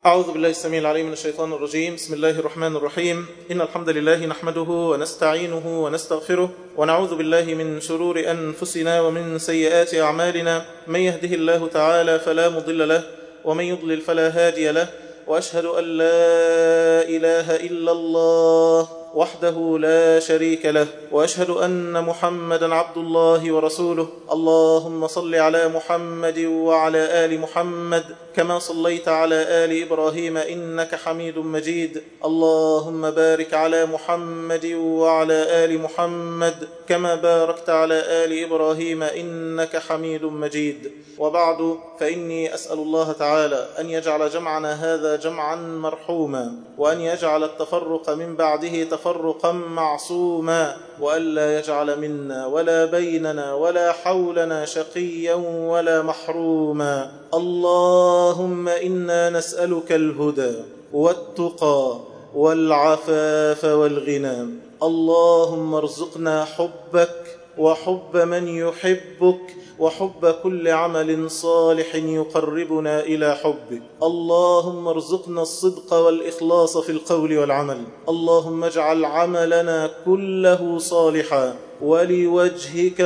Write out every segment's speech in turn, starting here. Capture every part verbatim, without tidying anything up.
أعوذ بالله السميع العليم من الشيطان الرجيم. بسم الله الرحمن الرحيم. إن الحمد لله نحمده ونستعينه ونستغفره ونعوذ بالله من شرور أنفسنا ومن سيئات أعمالنا. من يهده الله تعالى فلا مضل له ومن يضلل فلا هادي له، وأشهد أن لا إله إلا الله وحده لا شريك له، وأشهد أن محمدا عبد الله ورسوله. اللهم صل على محمد وعلى آل محمد كما صليت على آل إبراهيم إنك حميد مجيد. اللهم بارك على محمد وعلى آل محمد كما باركت على آل إبراهيم إنك حميد مجيد. وبعد، فإني أسأل الله تعالى أن يجعل جمعنا هذا جمعا مرحوما، وأن يجعل التفرق من بعده تفرقا معصوما، وألا يجعل منا ولا بيننا ولا حولنا شقيا ولا محروما. اللهم إنا نسألك الهدى والتقى والعفاف والغنى. اللهم ارزقنا حبك وحب من يحبك وحب كل عمل صالح يقربنا إلى حبك. اللهم ارزقنا الصدق والإخلاص في القول والعمل. اللهم اجعل عملنا كله صالحا ولوجهك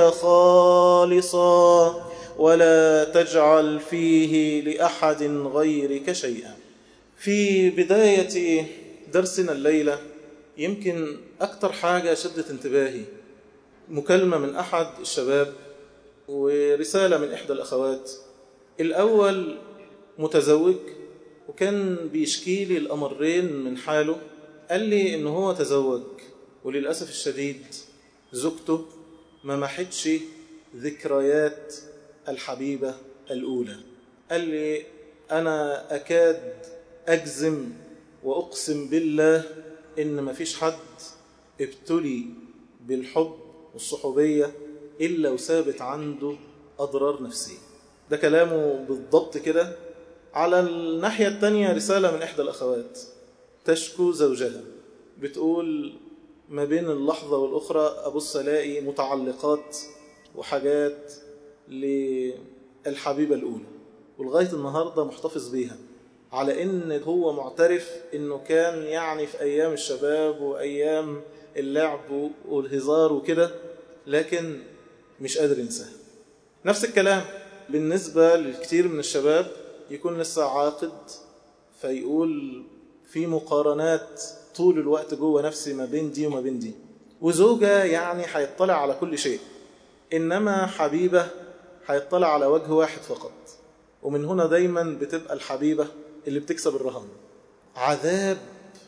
خالصا، ولا تجعل فيه لأحد غيرك شيئا. في بداية درسنا الليلة يمكن أكثر حاجة شدت انتباهي مكالمة من أحد الشباب ورسالة من إحدى الأخوات. الأول متزوج وكان بيشكي لي الأمرين من حاله. قال لي إنه هو تزوج وللأسف الشديد زوجته ما محتش ذكريات الحبيبة الأولى. قال لي أنا أكاد أجزم وأقسم بالله إن ما فيش حد ابتلي بالحب والصحوبية إلا وثابت عنده أضرار نفسية. ده كلامه بالضبط كده. على الناحية التانية رسالة من إحدى الأخوات تشكو زوجها، بتقول ما بين اللحظة والأخرى أبص ألاقي متعلقات وحاجات للحبيبة الأولى، ولغاية النهاردة محتفظ بيها، على إن هو معترف إنه كان يعني في أيام الشباب وأيام اللعب والهزار وكده، لكن مش قادر ينساها. نفس الكلام بالنسبة للكثير من الشباب يكون لسه عاقد، فيقول في مقارنات طول الوقت جوه نفسي ما بين دي وما بين دي، وزوجة يعني هيطلع على كل شيء، إنما حبيبة هيطلع على وجه واحد فقط. ومن هنا دايما بتبقى الحبيبة اللي بتكسب الرهان. عذاب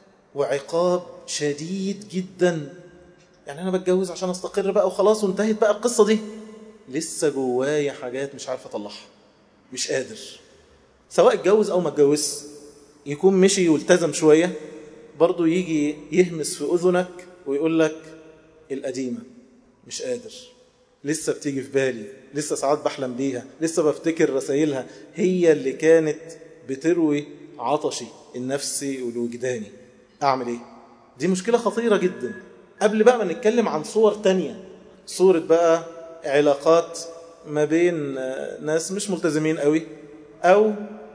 وعقاب شديد جدا. يعني أنا بتجوز عشان أستقر بقى وخلاص وانتهت بقى القصة دي، لسه جوايا حاجات مش عارف أطلعها، مش قادر. سواء اتجوز أو ما اتجوز، يكون مشي والتزم شوية، برضو يجي يهمس في أذنك ويقول لك القديمة مش قادر، لسه بتيجي في بالي، لسه ساعات بحلم بيها، لسه بفتكر رسائلها، هي اللي كانت بتروي عطشي النفسي والوجداني. أعمل إيه؟ دي مشكلة خطيرة جدا. قبل بقى ما نتكلم عن صور تانية، صورة بقى علاقات ما بين ناس مش ملتزمين قوي، أو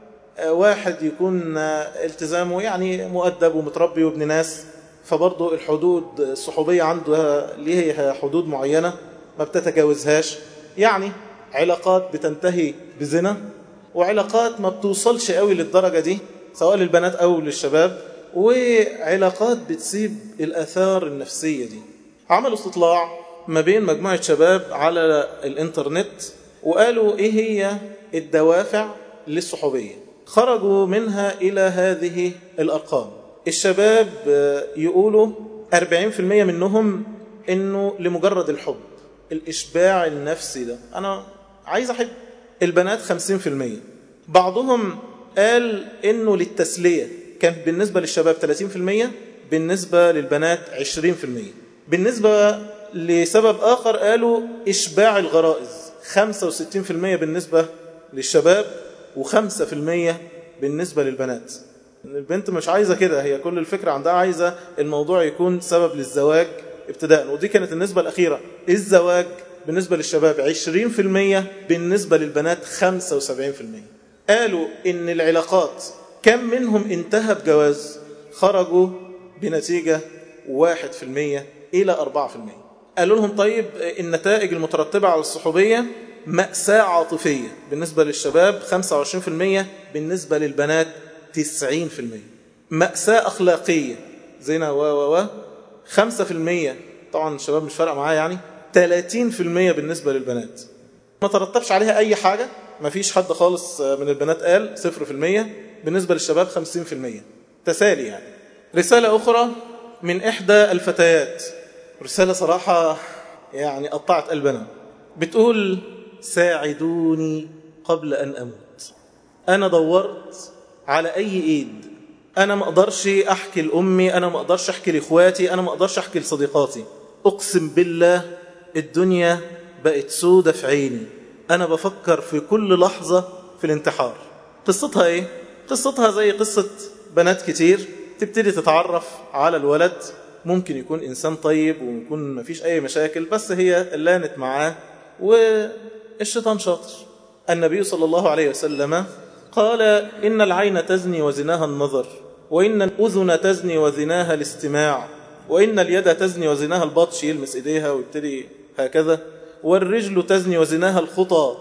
واحد يكون التزامه يعني مؤدب ومتربي وابن ناس، فبرضه الحدود الصحوبية عنده ليها حدود معينة ما بتتجاوزهاش. يعني علاقات بتنتهي بزنا، وعلاقات ما بتوصلش قوي للدرجة دي سواء للبنات أو للشباب، وعلاقات بتسيب الآثار النفسية دي. عملوا استطلاع ما بين مجموعة شباب على الإنترنت وقالوا إيه هي الدوافع للصحوبية. خرجوا منها إلى هذه الأرقام. الشباب يقولوا أربعين بالمئة منهم إنه لمجرد الحب، الإشباع النفسي ده، أنا عايز أحب. البنات خمسين بالمئة. بعضهم قال إنه للتسلية، كان بالنسبة للشباب ثلاثين بالمئة، بالنسبة للبنات عشرين بالمئة. بالنسبة لسبب آخر قالوا إشباع الغرائز، خمسة وستين بالمئة بالنسبة للشباب وخمسة بالمئة بالنسبة للبنات. البنت مش عايزة كده، هي كل الفكرة عندها عايزة الموضوع يكون سبب للزواج ابتداء، ودي كانت النسبة الأخيرة. الزواج بالنسبة للشباب عشرين بالمئة، بالنسبة للبنات خمسة وسبعين بالمئة. قالوا إن العلاقات كم منهم انتهى بجواز؟ خرجوا بنتيجة واحد في المية إلى أربعة في المية. قالوا لهم طيب النتائج المترتبة على الصحوبية مأساة عاطفية بالنسبة للشباب خمسة وعشرين في المية، بالنسبة للبنات تسعين في المية. مأساة أخلاقية زنا و و و خمسة في المية، طبعا الشباب مش فارقة معاه يعني، ثلاثين في المية بالنسبة للبنات. ما ترتبش عليها أي حاجة، ما فيش حد خالص من البنات قال صفر في المية، بالنسبة للشباب خمسين في المية. تسالي يعني. رسالة أخرى من إحدى الفتيات، رسالة صراحة يعني قطعت قلبنا، بتقول ساعدوني قبل أن أموت. أنا دورت على أي إيد، أنا ما أقدرش أحكي لأمي، أنا ما أقدرش أحكي لإخواتي، أنا ما أقدرش أحكي لصديقاتي. أقسم بالله الدنيا بقت سودة في عيني، أنا بفكر في كل لحظة في الانتحار. قصتها إيه؟ قصتها زي قصة بنات كتير تبتدي تتعرف على الولد، ممكن يكون إنسان طيب ويكون ما فيش أي مشاكل، بس هي لانت معاه والشيطان شاطر. النبي صلى الله عليه وسلم قال إن العين تزني وزناها النظر، وإن الأذن تزني وزناها الاستماع، وإن اليد تزني وزناها البطش، يلمس إيديها ويبتدي هكذا، والرجل تزني وزناها الخطى،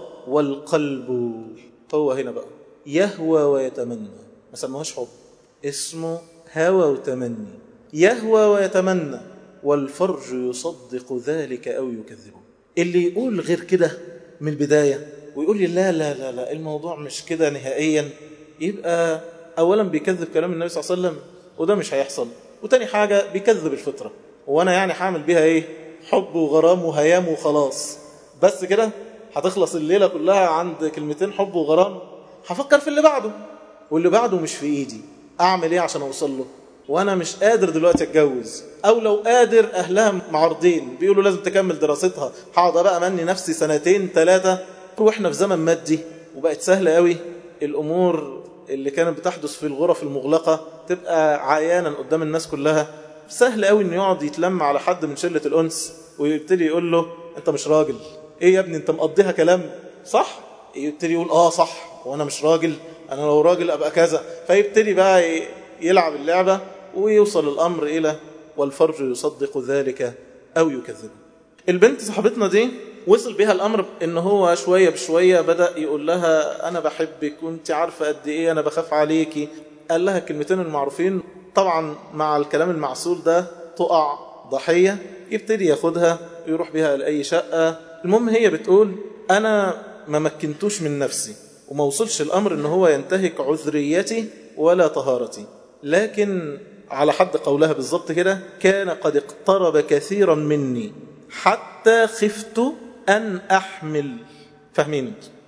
والقلب هو هنا بقى يهوى ويتمنى. ما سموهاش حب، اسمه هوى وتمني. يهوى ويتمنى، والفرج يصدق ذلك أو يكذبه. اللي يقول غير كده من البداية ويقول لي لا لا لا لا الموضوع مش كده نهائيا، يبقى أولا بيكذب كلام النبي صلى الله عليه وسلم، وده مش هيحصل. وتاني حاجة بيكذب الفطرة، وأنا يعني حامل بيها إيه؟ حب وغرام وهيام وخلاص، بس كده هتخلص الليلة كلها عند كلمتين حب وغرام. هفكر في اللي بعده، واللي بعده مش في إيدي. أعمل إيه عشان أوصل له وأنا مش قادر دلوقتي أتجوز؟ أو لو قادر أهلها معارضين بيقولوا لازم تكمل دراستها، هقعد بقى أمني نفسي سنتين ثلاثة. وإحنا في زمن مادي وبقت سهلة قوي الأمور اللي كانت بتحدث في الغرف المغلقة تبقى عيانا قدام الناس كلها. سهل قوي إنه يقعد يتلم على حد من شلة الأنس ويبتدي يقول له أنت مش راجل، إيه يا ابني أنت مقضيها كلام صح؟ يبتدي يقول آه صح، وأنا مش راجل، أنا لو راجل أبقى كذا. فيبتدي بقى يلعب اللعبة ويوصل الأمر إلى والفرج يصدق ذلك أو يكذب. البنت صاحبتنا دي وصل بها الأمر إن هو شوية بشوية بدأ يقول لها أنا بحبك وانت عارفة قد إيه أنا بخاف عليكي. قال لها الكلمتين المعروفين. طبعا مع الكلام المعسول ده تقع ضحية، يبتدي ياخدها ويروح بها لأي شقة. المهم هي بتقول أنا ما مكنتوش من نفسي وما وصلش الأمر إن هو ينتهك عذريتي ولا طهارتي، لكن على حد قولها بالضبط كده كان قد اقترب كثيرا مني حتى خفت أن أحمل. فاهمين؟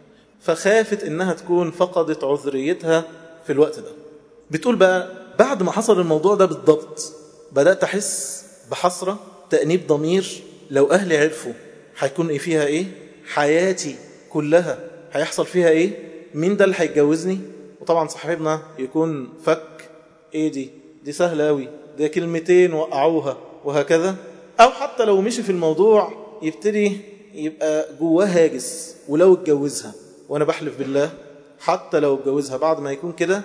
فخافت إنها تكون فقدت عذريتها في الوقت ده. بتقول بقى بعد ما حصل الموضوع ده بالضبط بدأت أحس بحسرة، تأنيب ضمير. لو أهلي عرفوا هيكون إيه فيها إيه؟ حياتي كلها هيحصل فيها إيه؟ مين ده اللي هيتجوزني؟ وطبعا صاحبنا يكون فك إيه دي؟ دي سهلة أوي، دي كلمتين وقعوها وهكذا. أو حتى لو مشي في الموضوع يبتدي يبقى جواه هاجس. ولو اتجوزها، وأنا بحلف بالله حتى لو اتجوزها بعد ما يكون كده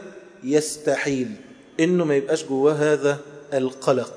يستحيل إنه ما يبقاش جواه هذا القلق.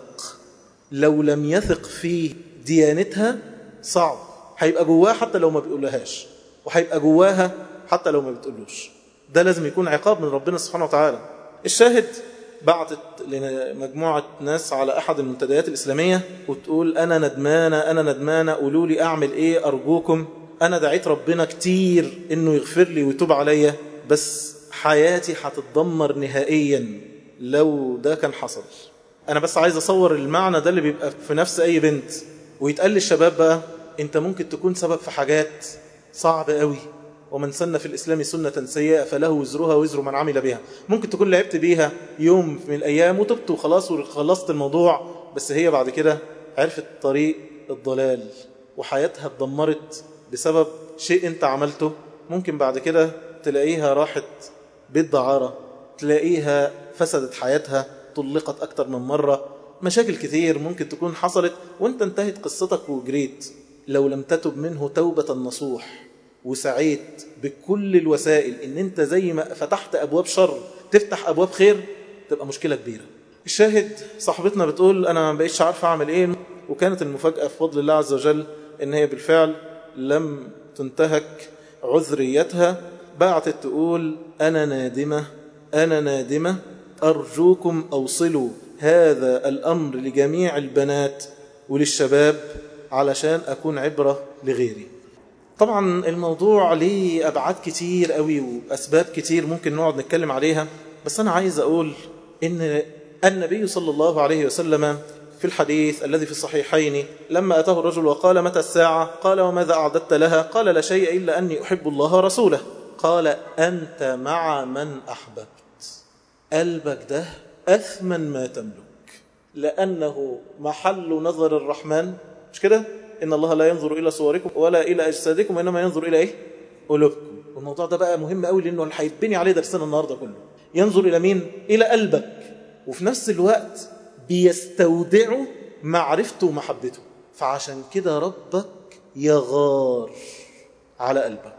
لو لم يثق في ديانتها صعب، هيبقى جواها حتى لو ما بيقولهاش، وهيبقى جواها حتى لو ما بتقولوش. ده لازم يكون عقاب من ربنا سبحانه وتعالى. الشاهد بعتت لمجموعة ناس على أحد المنتديات الإسلامية وتقول أنا ندمانة أنا ندمانة قولوا لي أعمل إيه أرجوكم. أنا دعيت ربنا كتير إنه يغفر لي ويتوب عليا، بس حياتي هتتدمر نهائيا لو ده كان حصل. أنا بس عايز أصور المعنى ده اللي بيبقى في نفس أي بنت. ويتقال للشباب بقى أنت ممكن تكون سبب في حاجات صعبة قوي، ومن سن في الإسلام سنة سيئة فله وزرها وزر من عمل بها. ممكن تكون لعبت بيها يوم من الأيام وتبت وخلاص وخلصت الموضوع، بس هي بعد كده عرفت طريق الضلال وحياتها اتدمرت بسبب شيء أنت عملته. ممكن بعد كده تلاقيها راحت بيت دعارة، تلاقيها فسدت حياتها، طلقت أكتر من مرة، مشاكل كتير ممكن تكون حصلت وانت انتهت قصتك وجريت. لو لم تتب منه توبة نصوح وسعيت بكل الوسائل ان انت زي ما فتحت ابواب شر تفتح أبواب خير تبقى مشكلة كبيرة. الشاهد صاحبتنا بتقول أنا ما بقيتش عارفة أعمل إيه، وكانت المفاجأة في فضل الله عز وجل إن هي بالفعل لم تنتهك عذريتها. بعتت تقول أنا نادمة أنا نادمة أرجوكم أوصلوا هذا الأمر لجميع البنات وللشباب علشان أكون عبرة لغيري. طبعا الموضوع ليه أبعاد كتير قوي وأسباب كتير ممكن نقعد نتكلم عليها، بس أنا عايز أقول إن النبي صلى الله عليه وسلم في الحديث الذي في الصحيحين لما أتاه الرجل وقال متى الساعة؟ قال وماذا أعددت لها؟ قال لا شيء إلا أني أحب الله ورسوله. قال أنت مع من أحببت. قلبك ده أثمن ما تملك، لأنه محل نظر الرحمن، مش كده؟ إن الله لا ينظر إلى صوركم ولا إلى أجسادكم وإنما ينظر إلى إيه؟ قلوبكم. والموضوع ده بقى مهم قوي لأنه اللي هيتبني عليه درسنا النهاردة كله. ينظر إلى مين؟ إلى قلبك، وفي نفس الوقت بيستودعه معرفته ومحبته. فعشان كده ربك يغار على قلبك،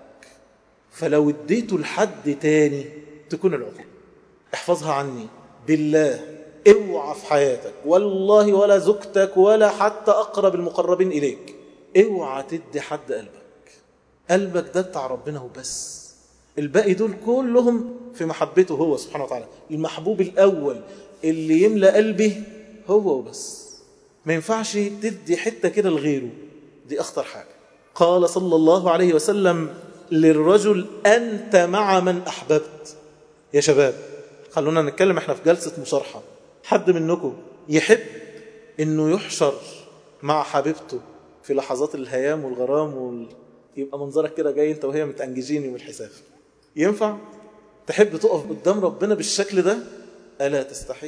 فلو اديته لحد تاني تكون العقوبة. احفظها عني بالله، اوعى في حياتك والله ولا زوجتك ولا حتى أقرب المقربين إليك اوعى تدي حد قلبك. قلبك ده بتاع ربنا وبس، الباقي دول كلهم في محبته هو سبحانه وتعالى. المحبوب الأول اللي يملأ قلبي هو وبس، ما ينفعش تدي حتة كده لغيره، دي أخطر حاجة. قال صلى الله عليه وسلم للرجل أنت مع من أحببت. يا شباب خلونا نتكلم، احنا في جلسة مصارحة. حد منكم يحب انه يحشر مع حبيبته في لحظات الهيام والغرام وال... يبقى منظرك كده جاي انت وهي متأنججين يوم الحساب؟ ينفع تحب تقف قدام ربنا بالشكل ده؟ ألا تستحي؟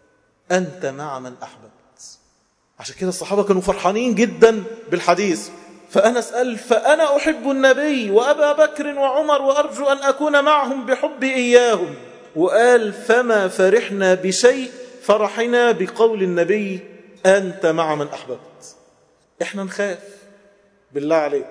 أنت مع من أحببت. عشان كده الصحابة كانوا فرحانين جدا بالحديث. فأنا أسأل فأنا أحب النبي وأبا بكر وعمر وأرجو أن أكون معهم بحبي إياهم. وقال فما فرحنا بشيء فرحنا بقول النبي أنت مع من أحببت. إحنا نخاف بالله عليك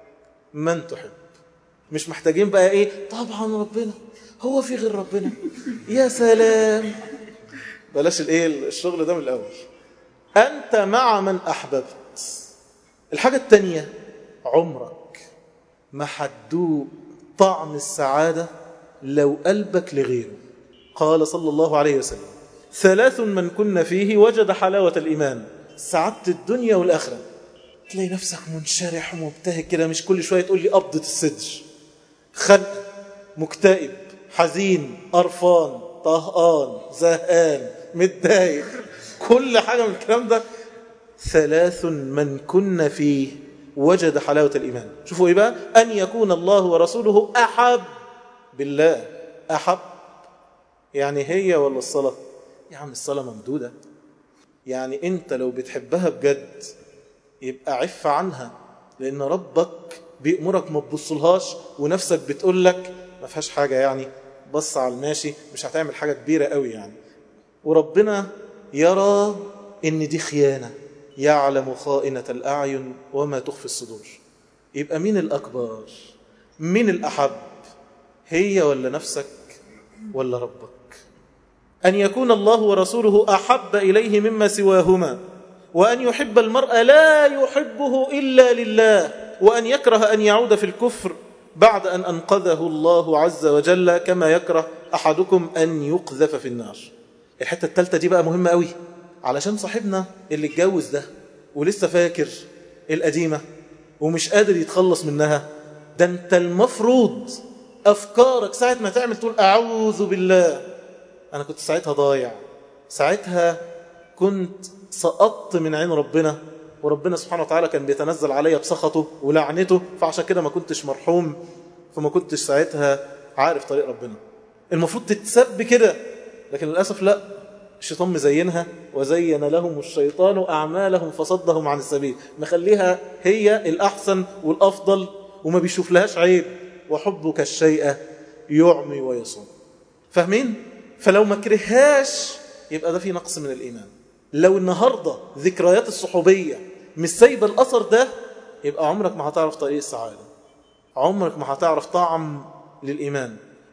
من تحب. مش محتاجين بقى إيه طبعا ربنا، هو في غير ربنا، يا سلام، بلاش الإيه الشغل ده من الأول. أنت مع من أحببت. الحاجة التانية عمرك ما حدوق طعم السعادة لو قلبك لغيره. قال صلى الله عليه وسلم ثلاث من كن فيه وجد حلاوة الإيمان، سعادة الدنيا والآخرة. تلاقي نفسك منشرح ومبتهج كده، مش كل شوية تقول لي قبضة الصدر، خنق، مكتئب، حزين، قرفان، طهقان، زهقان، متضايق، كل حاجة من الكلام ده. ثلاث من كن فيه وجد حلاوة الإيمان. شوفوا إيه بقى؟ أن يكون الله ورسوله أحب. بالله أحب يعني هي ولا الصلاة؟ يا عم الصلاة ممدودة، يعني أنت لو بتحبها بجد يبقى عف عنها، لأن ربك بيأمرك ما تبصلهاش ونفسك بتقول لك ما فيهاش حاجة، يعني بص على الماشي مش هتعمل حاجة كبيرة قوي يعني. وربنا يرى إن دي خيانة، يعلم خائنة الأعين وما تخفي الصدور. يبقى مين الأكبر؟ مين الأحب؟ هي ولا نفسك ولا ربك؟ أن يكون الله ورسوله أحب إليه مما سواهما، وأن يحب المرء لا يحبه إلا لله، وأن يكره أن يعود في الكفر بعد أن أنقذه الله عز وجل كما يكره أحدكم أن يقذف في النار. الحتة الثالثة دي بقى مهمة قوي، علشان صاحبنا اللي اتجوز ده ولسه فاكر القديمة ومش قادر يتخلص منها. ده انت المفروض أفكارك ساعة ما تعمل تقول أعوذ بالله، أنا كنت ساعتها ضايع، ساعتها كنت سقطت من عين ربنا، وربنا سبحانه وتعالى كان بيتنزل عليا بسخطه ولعنته، فعشان كده ما كنتش مرحوم، فما كنتش ساعتها عارف طريق ربنا. المفروض تتسب كده، لكن للأسف لا، الشيطان مزينها وزين لهم الشيطان أعمالهم فصدهم عن السبيل، مخليها هي الأحسن والأفضل وما بيشوف لهاش عيب. وحبك الشيء يعمي ويصوم. فاهمين؟ فلو ما كرهاش يبقى ده في نقص من الإيمان. لو النهاردة ذكريات الصحوبية مش سايبة الأثر ده، يبقى عمرك ما هتعرف طريق السعادة، عمرك ما هتعرف طعم للإيمان.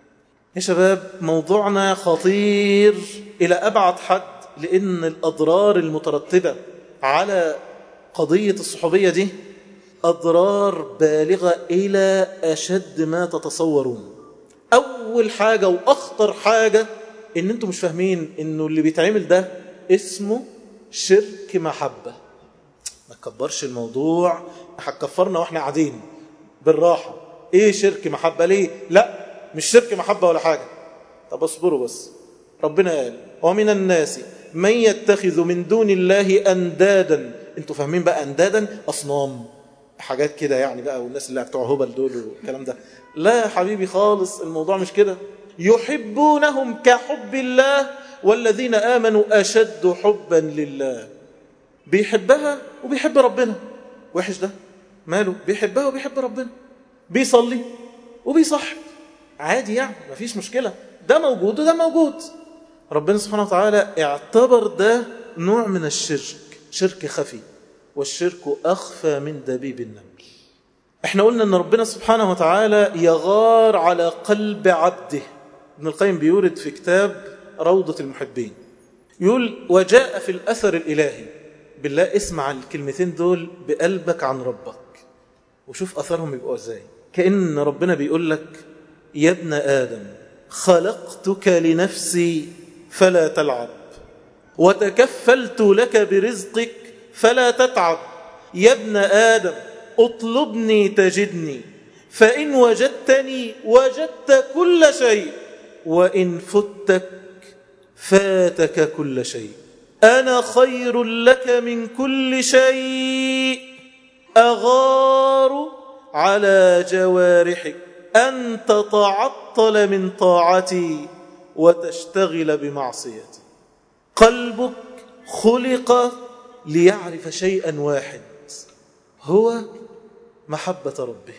يا شباب موضوعنا خطير إلى أبعد حد، لأن الأضرار المترتبة على قضية الصحوبية دي أضرار بالغة إلى أشد ما تتصورون. أول حاجة وأخطر حاجة إن أنتم مش فاهمين إنه اللي بيتعمل ده اسمه شرك محبة. ما تكبرش الموضوع، هتكفرنا وإحنا قاعدين بالراحة. إيه شرك محبة؟ ليه؟ لا مش شرك محبة ولا حاجة. طب اصبروا بس. ربنا قال ومن الناس من يتخذ من دون الله أندادا. أنتوا فاهمين بقى أندادا؟ أصنام، حاجات كده يعني بقى، والناس اللي بتوع هبل دول والكلام ده. لا يا حبيبي خالص، الموضوع مش كده. يحبونهم كحب الله والذين آمنوا أشد حبا لله. بيحبها وبيحب ربنا. وحش ده؟ ماله؟ بيحبها وبيحب ربنا، بيصلي وبيصحب، عادي يعني، مفيش مشكلة. ده موجود وده موجود. ربنا سبحانه وتعالى اعتبر ده نوع من الشرك، شرك خفي، والشرك أخفى من دبيب النمل. احنا قلنا ان ربنا سبحانه وتعالى يغار على قلب عبده. ابن القيم بيورد في كتاب روضة المحبين، يقول وجاء في الأثر الإلهي. بالله اسمع الكلمتين دول بقلبك عن ربك وشوف أثرهم يبقوا ازاي. كأن ربنا بيقول لك يا ابن آدم خلقتك لنفسي فلا تلعب، وتكفلت لك برزقك فلا تتعب. يا ابن آدم اطلبني تجدني، فإن وجدتني وجدت كل شيء، وإن فتك فاتك كل شيء. أنا خير لك من كل شيء، أغار على جوارحك أن تتعطل من طاعتي وتشتغل بمعصيتي. قلبك خلق ليعرف شيئا واحد، هو محبة ربه.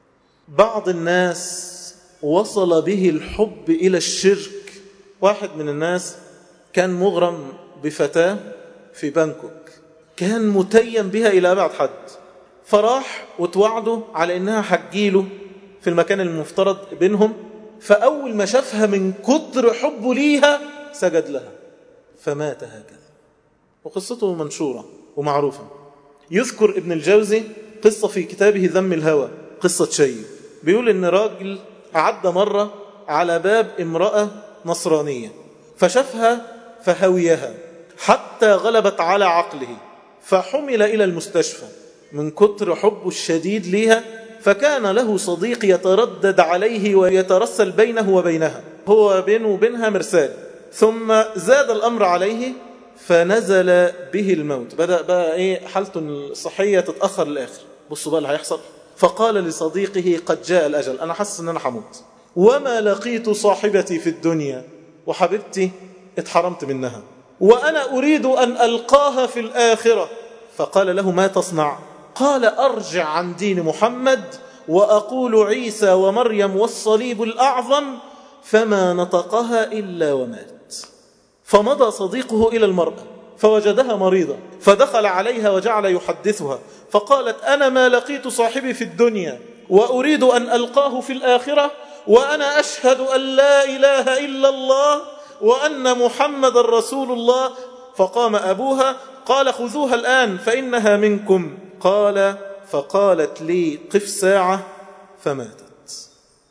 بعض الناس وصل به الحب إلى الشرك. واحد من الناس كان مغرم بفتاة في بانكوك، كان متيم بها إلى أبعد حد، فراح وتوعده على إنها حجيله في المكان المفترض بينهم. فأول ما شافها من كتر حبه ليها سجد لها فمات هكذا. وقصته منشورة ومعروفة. يذكر ابن الجوزي قصة في كتابه ذم الهوى، قصة شيء، بيقول إن راجل عدى مرة على باب امرأة نصرانية فشافها فهويها حتى غلبت على عقله، فحمل إلى المستشفى من كتر حبه الشديد ليها. فكان له صديق يتردد عليه ويترسل بينه وبينها، هو بينه وبينها مرسال. ثم زاد الأمر عليه فنزل به الموت، بدأ بقى إيه حالته الصحية تتأخر للآخر. بصوا بقى اللي هيحصل. فقال لصديقه قد جاء الأجل، أنا حاسس أن أنا حموت، وما لقيت صاحبتي في الدنيا، وحبيبتي اتحرمت منها، وأنا أريد أن ألقاها في الآخرة. فقال له ما تصنع؟ قال أرجع عن دين محمد وأقول عيسى ومريم والصليب الأعظم، فما نطقها إلا ومات. فمضى صديقه إلى المرأة فوجدها مريضة، فدخل عليها وجعل يحدثها، فقالت أنا ما لقيت صاحبي في الدنيا وأريد أن ألقاه في الآخرة، وأنا أشهد أن لا إله إلا الله وأن محمد رسول الله. فقام أبوها قال خذوها الآن فإنها منكم. قال فقالت لي قف ساعة فماتت.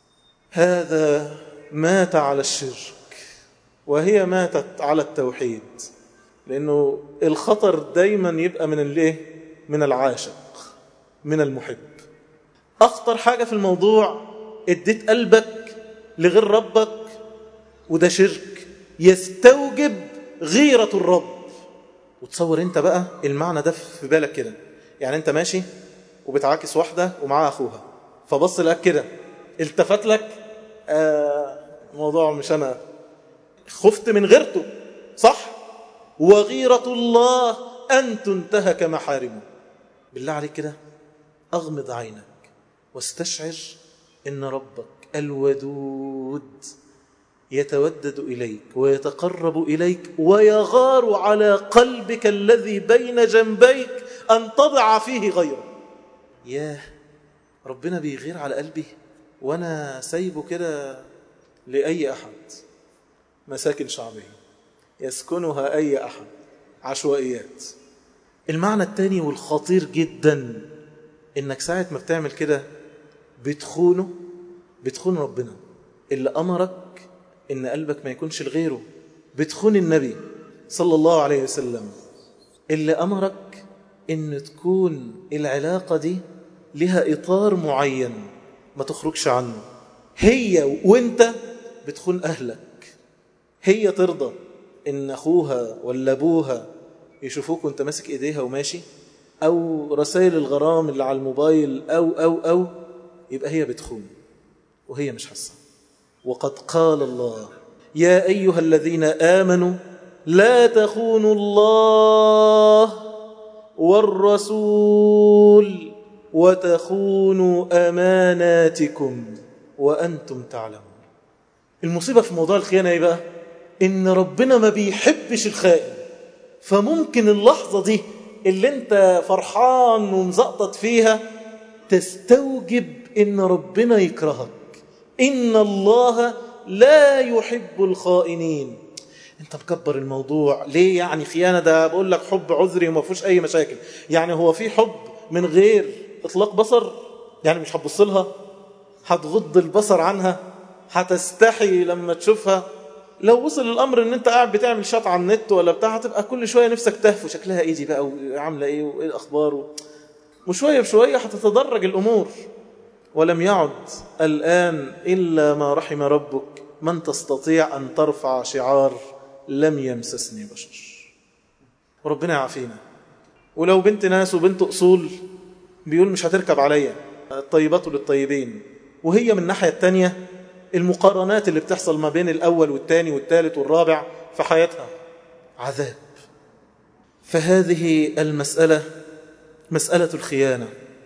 هذا مات على الشرك وهي ماتت على التوحيد، لأنه الخطر دايما يبقى من الايه؟ من العاشق، من المحب. أخطر حاجة في الموضوع اديت قلبك لغير ربك، وده شرك يستوجب غيرة الرب. وتصور انت بقى المعنى ده في بالك كده، يعني انت ماشي وبتعاكس واحدة ومعاها أخوها، فبص لك كده التفت لك، آه موضوع مش أنا، خفت من غيرته، صح؟ وغيرة الله أن تنتهك محارمه. بالله عليك كده أغمض عينك واستشعر إن ربك الودود يتودد إليك ويتقرب إليك ويغار على قلبك الذي بين جنبيك أن تضع فيه غيره. ياه، ربنا بيغير على قلبي وأنا سايبه كده لأي أحد، مساكن شعبية يسكنها أي أحد، عشوائيات. المعنى الثاني والخطير جدا، إنك ساعة ما بتعمل كده بتخونه، بتخون ربنا اللي أمرك إن قلبك ما يكونش لغيره، بتخون النبي صلى الله عليه وسلم اللي أمرك إن تكون العلاقة دي لها إطار معين ما تخرجش عنه. هي وانت بتخون أهلك، هي ترضى إن أخوها ولا أبوها يشوفوك وانت ماسك إيديها وماشي، أو رسائل الغرام اللي على الموبايل، أو أو أو يبقى هي بتخون وهي مش حاسة. وقد قال الله: يا أيها الذين آمنوا لا تخونوا الله والرسول وتخونوا أماناتكم وأنتم تعلمون. المصيبة في موضوع الخيانة ايه بقى؟ إن ربنا ما بيحبش الخائن. فممكن اللحظة دي اللي انت فرحان ومزقطط فيها تستوجب إن ربنا يكرهك. إن الله لا يحب الخائنين. انت مكبر الموضوع ليه؟ يعني خيانة ده بقول لك حب عذري وما فيهوش أي مشاكل. يعني هو في حب من غير إطلاق بصر؟ يعني مش هتبص لها؟ هتغض البصر عنها؟ هتستحي لما تشوفها؟ لو وصل الأمر ان انت قاعد بتعمل شات على النت ولا بتاع، هتبقى كل شوية نفسك تهفو شكلها ايه دي بقى وعاملة ايه وايه الأخبار، وشوية بشوية هتتدرج الأمور. ولم يعد الآن إلا ما رحم ربك من تستطيع أن ترفع شعار لم يمسسني بشر. وربنا يعافينا. ولو بنت ناس وبنت أصول بيقول مش هتركب عليا، الطيبات للطيبين، وهي من الناحية التانية المقارنات اللي بتحصل ما بين الأول والتاني والتالت والرابع في حياتها عذاب. فهذه المسألة، مسألة الخيانة،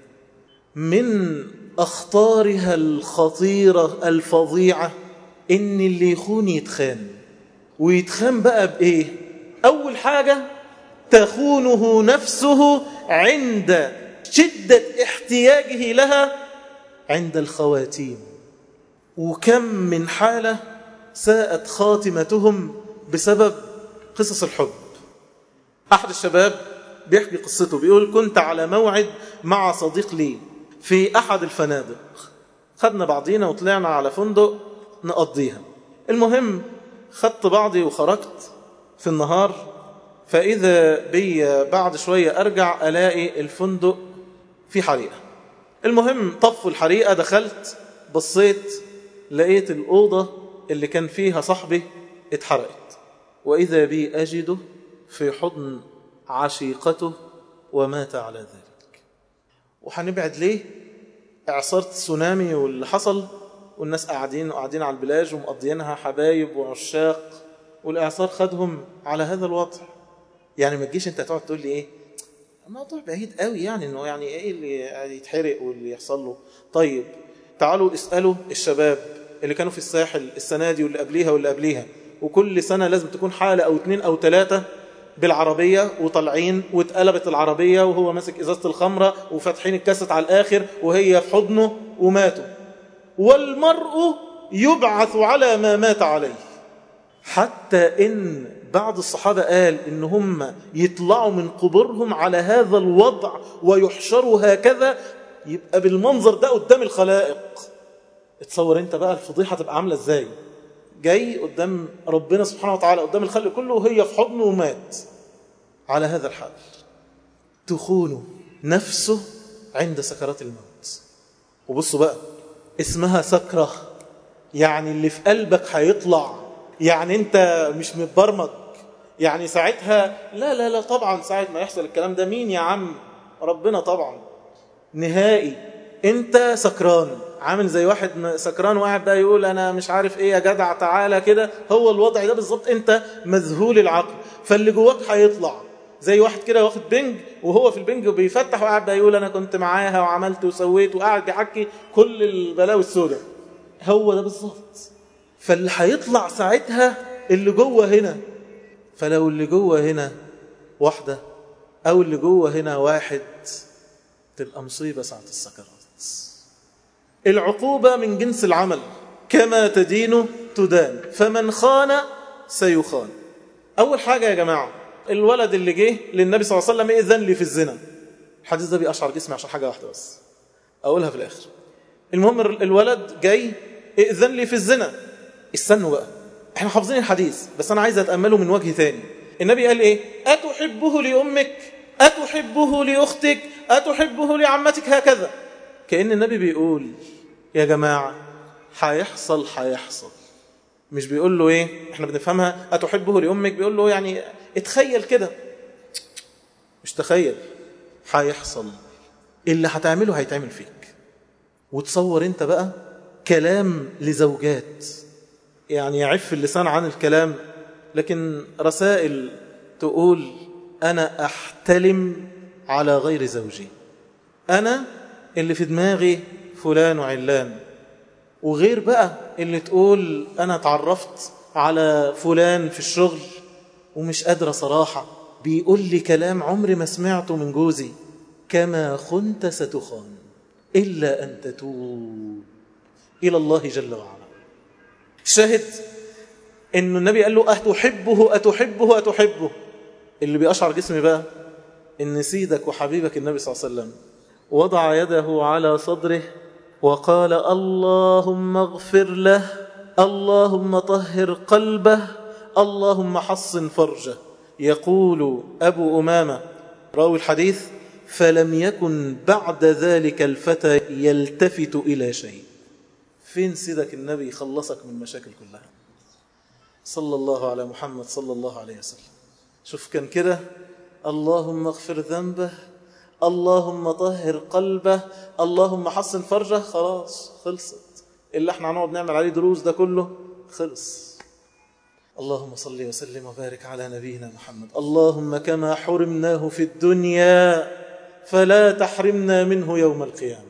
من أخطارها الخطيرة الفظيعة إن اللي يخون يتخان. ويتخان بقى بإيه؟ أول حاجة تخونه نفسه عند شدة احتياجه لها عند الخواتيم. وكم من حالة ساءت خاتمتهم بسبب قصص الحب. أحد الشباب بيحكي قصته، بيقول: كنت على موعد مع صديق لي في أحد الفنادق، خدنا بعضينا وطلعنا على فندق نقضيها. المهم خدت بعضي وخرجت في النهار، فإذا بي بعد شوية أرجع ألاقي الفندق في حريقة. المهم طفوا الحريقة، دخلت بصيت لقيت الأوضة اللي كان فيها صاحبي اتحرقت، وإذا بي أجده في حضن عشيقته ومات على ذلك. وحنبعد ليه؟ إعصار تسونامي واللي حصل، والناس قاعدين وقاعدين على البلاج ومقضينها حبايب وعشاق، والإعصار خدهم على هذا الوضع. يعني ما تجيش انت تقعد تقول لي ايه الموضوع بعيد قوي، يعني انه يعني ايه اللي يتحرق واللي يحصل له. طيب تعالوا اسألوا الشباب اللي كانوا في الساحل السنة دي واللي قبليها واللي قبليها، وكل سنة لازم تكون حالة او اتنين او تلاتة بالعربية وطلعين واتقلبت العربية وهو ماسك ازازة الخمرة وفاتحين الكاسة على الاخر وهي في حضنه وماتوا. والمرء يبعث على ما مات عليه. حتى ان بعض الصحابة قال إن هم يطلعوا من قبورهم على هذا الوضع ويحشروا هكذا، يبقى بالمنظر ده قدام الخلائق. اتصور انت بقى الفضيحة تبقى عاملة ازاي؟ جاي قدام ربنا سبحانه وتعالى قدام الخلق كله وهي في حضنه ومات على هذا الحال. تخونه نفسه عند سكرات الموت. وبصوا بقى اسمها سكرة، يعني اللي في قلبك هيطلع، يعني انت مش متبرمج. يعني ساعتها لا لا لا طبعا ساعة ما يحصل الكلام ده مين يا عم؟ ربنا طبعا. نهائي انت سكران، عامل زي واحد سكران وقاعد بقى يقول انا مش عارف ايه يا جدع تعالى كده. هو الوضع ده بالظبط، انت مذهول العقل. فاللي جواك هيطلع زي واحد كده واخد بنج وهو في البنج وبيفتح وقاعد بقى يقول انا كنت معاها وعملت وسويت، وقاعد بيحكي كل البلاوي السوداء. هو ده بالظبط. فاللي هيطلع ساعتها اللي جوه هنا. فلو اللي جوه هنا واحدة أو اللي جوه هنا واحد، تبقى مصيبة ساعة السكرات. العقوبة من جنس العمل. كما تدين تدان فمن خان سيخان. أول حاجة يا جماعة، الولد اللي جه للنبي صلى الله عليه وسلم إذن لي في الزنا، الحديث ده بيأشعر جسمي عشان حاجة واحدة بس أقولها في الآخر. المهم الولد جاي إذن لي في الزنا. استنوا بقى، احنا حافظين الحديث بس أنا عايز أتأمله من وجه ثاني. النبي قال إيه؟ أتحبه لأمك؟ أتحبه لأختك؟ أتحبه لعمتك؟ هكذا. كأن النبي بيقول يا جماعة هيحصل هيحصل، مش بيقول له إيه؟ احنا بنفهمها أتحبه لأمك، بيقول له يعني اتخيل كده، مش تخيل، هيحصل اللي هتعمله هيتعمل فيك. وتصور انت بقى كلام لزوجات، يعني يعف اللسان عن الكلام، لكن رسائل تقول أنا أحتلم على غير زوجي، أنا اللي في دماغي فلان وعلان، وغير بقى اللي تقول أنا تعرفت على فلان في الشغل ومش قادرة صراحة، بيقول لي كلام عمري ما سمعته من جوزي، كما خنت ستخان إلا أن تتوب إلى الله جل وعلا. شاهد إنه النبي قال له أتحبه أتحبه أتحبه. اللي بيأشعر جسمي بقى إن سيدك وحبيبك النبي صلى الله عليه وسلم وضع يده على صدره وقال اللهم اغفر له، اللهم طهر قلبه، اللهم حصن فرجه. يقول أبو أمامة راوي الحديث فلم يكن بعد ذلك الفتى يلتفت إلى شيء. فين سيدك النبي خلصك من مشاكل كلها؟ صلى الله على محمد صلى الله عليه وسلم. شوف كان كده اللهم اغفر ذنبه، اللهم طهر قلبه، اللهم حصن فرجه، خلاص خلصت. اللي احنا هنقعد نعمل عليه دروس ده كله خلص. اللهم صل وسلم وبارك على نبينا محمد. اللهم كما حرمناه في الدنيا فلا تحرمنا منه يوم القيامة.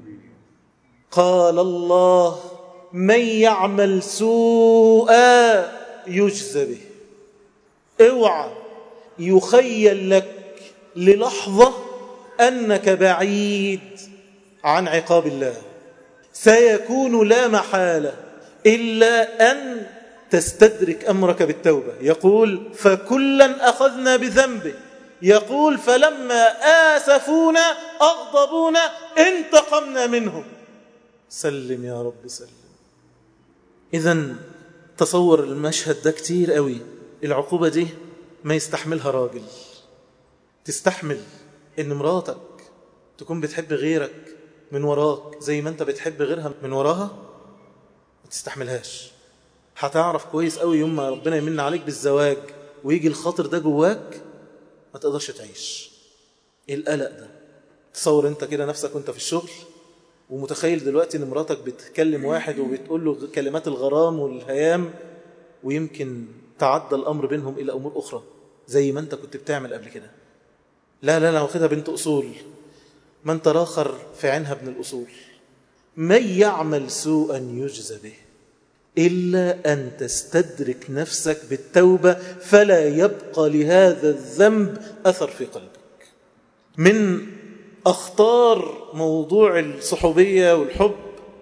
قال الله من يعمل سوءا يجزى به. اوعى يخيل لك للحظة أنك بعيد عن عقاب الله، سيكون لا محالة إلا أن تستدرك أمرك بالتوبة. يقول فكلا أخذنا بذنبه، يقول فلما آسفونا أغضبونا انتقمنا منهم. سلم يا رب سلم. إذن تصور المشهد ده كتير قوي. العقوبة دي ما يستحملها راجل. تستحمل إن مراتك تكون بتحب غيرك من وراك زي ما أنت بتحب غيرها من وراها؟ ما تستحملهاش. هتعرف كويس قوي يوم ما ربنا يمن عليك بالزواج ويجي الخاطر ده جواك ما تقدرش تعيش. القلق ده، تصور انت كده نفسك وانت في الشغل ومتخيل دلوقتي ان مراتك بتكلم واحد وبتقول له كلمات الغرام والهيام، ويمكن تعدى الامر بينهم الى امور اخرى زي ما انت كنت بتعمل قبل كده. لا لا لا، واخدها بنت اصول، من تراخر في عينها ابن الاصول. من يعمل سوءا يجزى به إلا أن تستدرك نفسك بالتوبة فلا يبقى لهذا الذنب أثر في قلبك. من أخطار موضوع الصحوبية والحب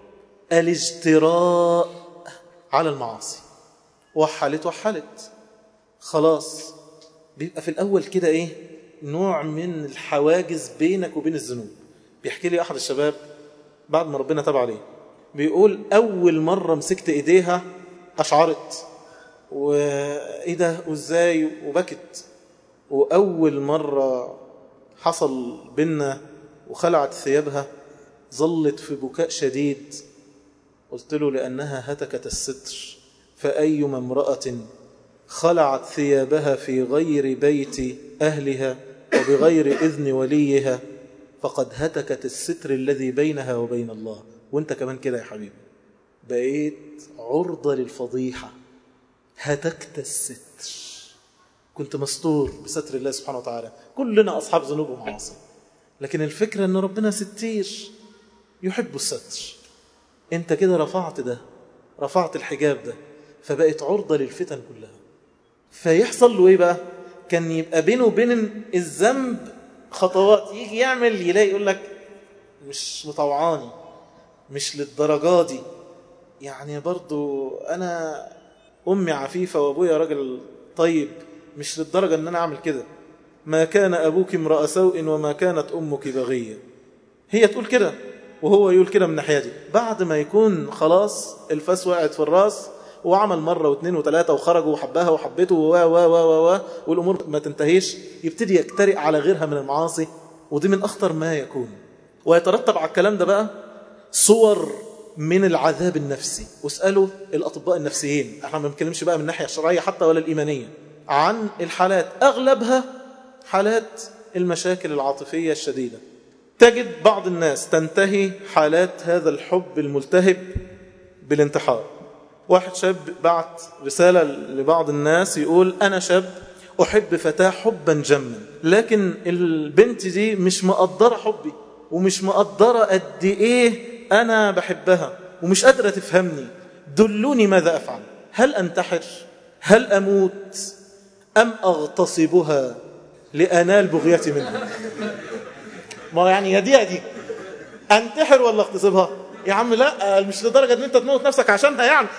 الاجتراء على المعاصي. وحلت وحلت خلاص، بيبقى في الأول كده إيه، نوع من الحواجز بينك وبين الذنوب. بيحكي لي أحد الشباب بعد ما ربنا تاب عليه، بيقول أول مرة مسكت إيديها أشعرت وإيه ده وإزاي وبكت، وأول مرة حصل بينا وخلعت ثيابها ظلت في بكاء شديد. قلت له لأنها هتكت الستر، فأيما امرأة خلعت ثيابها في غير بيت أهلها وبغير إذن وليها فقد هتكت الستر الذي بينها وبين الله. وانت كمان كده يا حبيبي بقيت عرضة للفضيحة، هتكت الستر، كنت مستور بستر الله سبحانه وتعالى. كلنا أصحاب ذنوب ومعاصي، لكن الفكرة أن ربنا ستير يحب الستر. انت كده رفعت ده، رفعت الحجاب ده، فبقيت عرضة للفتن كلها. فيحصل له ايه بقى؟ كان يبقى بينه وبين الذنب خطوات، يجي يعمل يلاقي يقول لك مش مطوعاني، مش للدرجة دي، يعني برضو أنا أمي عفيفة وأبويا راجل طيب، مش للدرجة أن أنا أعمل كده. ما كان أبوك امرأ سوء وما كانت أمك بغية. هي تقول كده وهو يقول كده من ناحيتي، بعد ما يكون خلاص الفاس وقعت في الراس وعمل مرة واثنين وثلاثة وخرجوا وحبها وحبته و و و و والأمور ما تنتهيش، يبتدي يجترئ على غيرها من المعاصي، ودي من أخطر ما يكون. ويترتب على الكلام ده بقى صور من العذاب النفسي. واسألوا الأطباء النفسيين، احنا ما بنتكلمش بقى من الناحية الشرعية حتى ولا الإيمانية، عن الحالات أغلبها حالات المشاكل العاطفية الشديدة. تجد بعض الناس تنتهي حالات هذا الحب الملتهب بالانتحار. واحد شاب بعت رسالة لبعض الناس يقول أنا شاب أحب فتاة حبا جما، لكن البنت دي مش مقدرة حبي ومش مقدرة قد إيه أنا بحبها ومش قادرة تفهمني، دلوني ماذا أفعل؟ هل أنتحر؟ هل أموت؟ أم أغتصبها لأنال بغيتي منها؟ ما يعني يا دي يا دي، أنتحر ولا أغتصبها؟ يا عم لا، مش لدرجة أن أنت تموت نفسك عشانها يعني.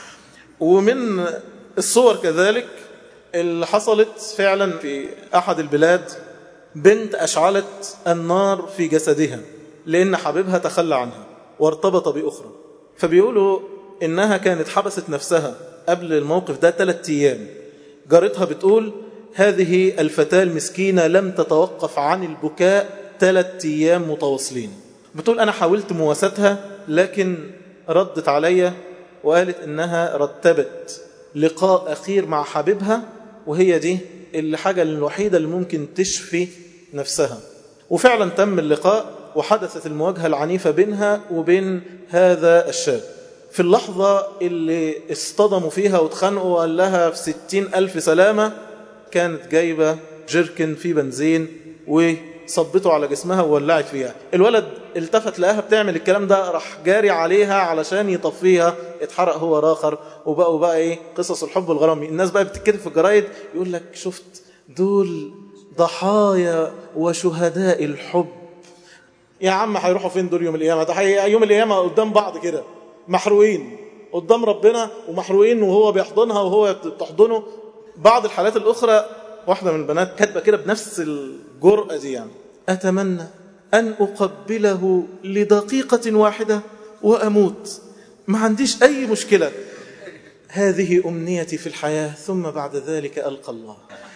ومن الصور كذلك اللي حصلت فعلا في أحد البلاد، بنت أشعلت النار في جسدها لأن حبيبها تخلى عنها وارتبط بأخرى. فبيقولوا إنها كانت حبست نفسها قبل الموقف ده ثلاثة أيام. جارتها بتقول هذه الفتاة المسكينة لم تتوقف عن البكاء ثلاثة أيام متواصلين. بتقول أنا حاولت مواساتها لكن ردت عليا وقالت إنها رتبت لقاء أخير مع حبيبها، وهي دي الحاجة الوحيدة اللي ممكن تشفي نفسها. وفعلا تم اللقاء وحدثت المواجهة العنيفة بينها وبين هذا الشاب. في اللحظة اللي اصطدموا فيها واتخانقوا وقال لها في ستين ألف سلامة، كانت جايبة جيركن في بنزين وصبته على جسمها وولعت فيها. الولد التفت لها بتعمل الكلام ده، راح جاري عليها علشان يطفيها، اتحرق هو راخر. وبقوا بقى ايه قصص الحب والغرام. الناس بقى بتتكتب في الجرايد يقول لك شفت دول ضحايا وشهداء الحب. يا عم هيروحوا فين دول يوم القيامة؟ ده يوم القيامة قدام بعض كده محروقين قدام ربنا ومحروقين وهو بيحضنها وهو بتحضنه. بعض الحالات الأخرى واحدة من البنات كاتبة كده بنفس الجرأة دي، يعني أتمنى أن أقبله لدقيقة واحدة وأموت، ما عنديش أي مشكلة، هذه أمنيتي في الحياة ثم بعد ذلك ألقى الله.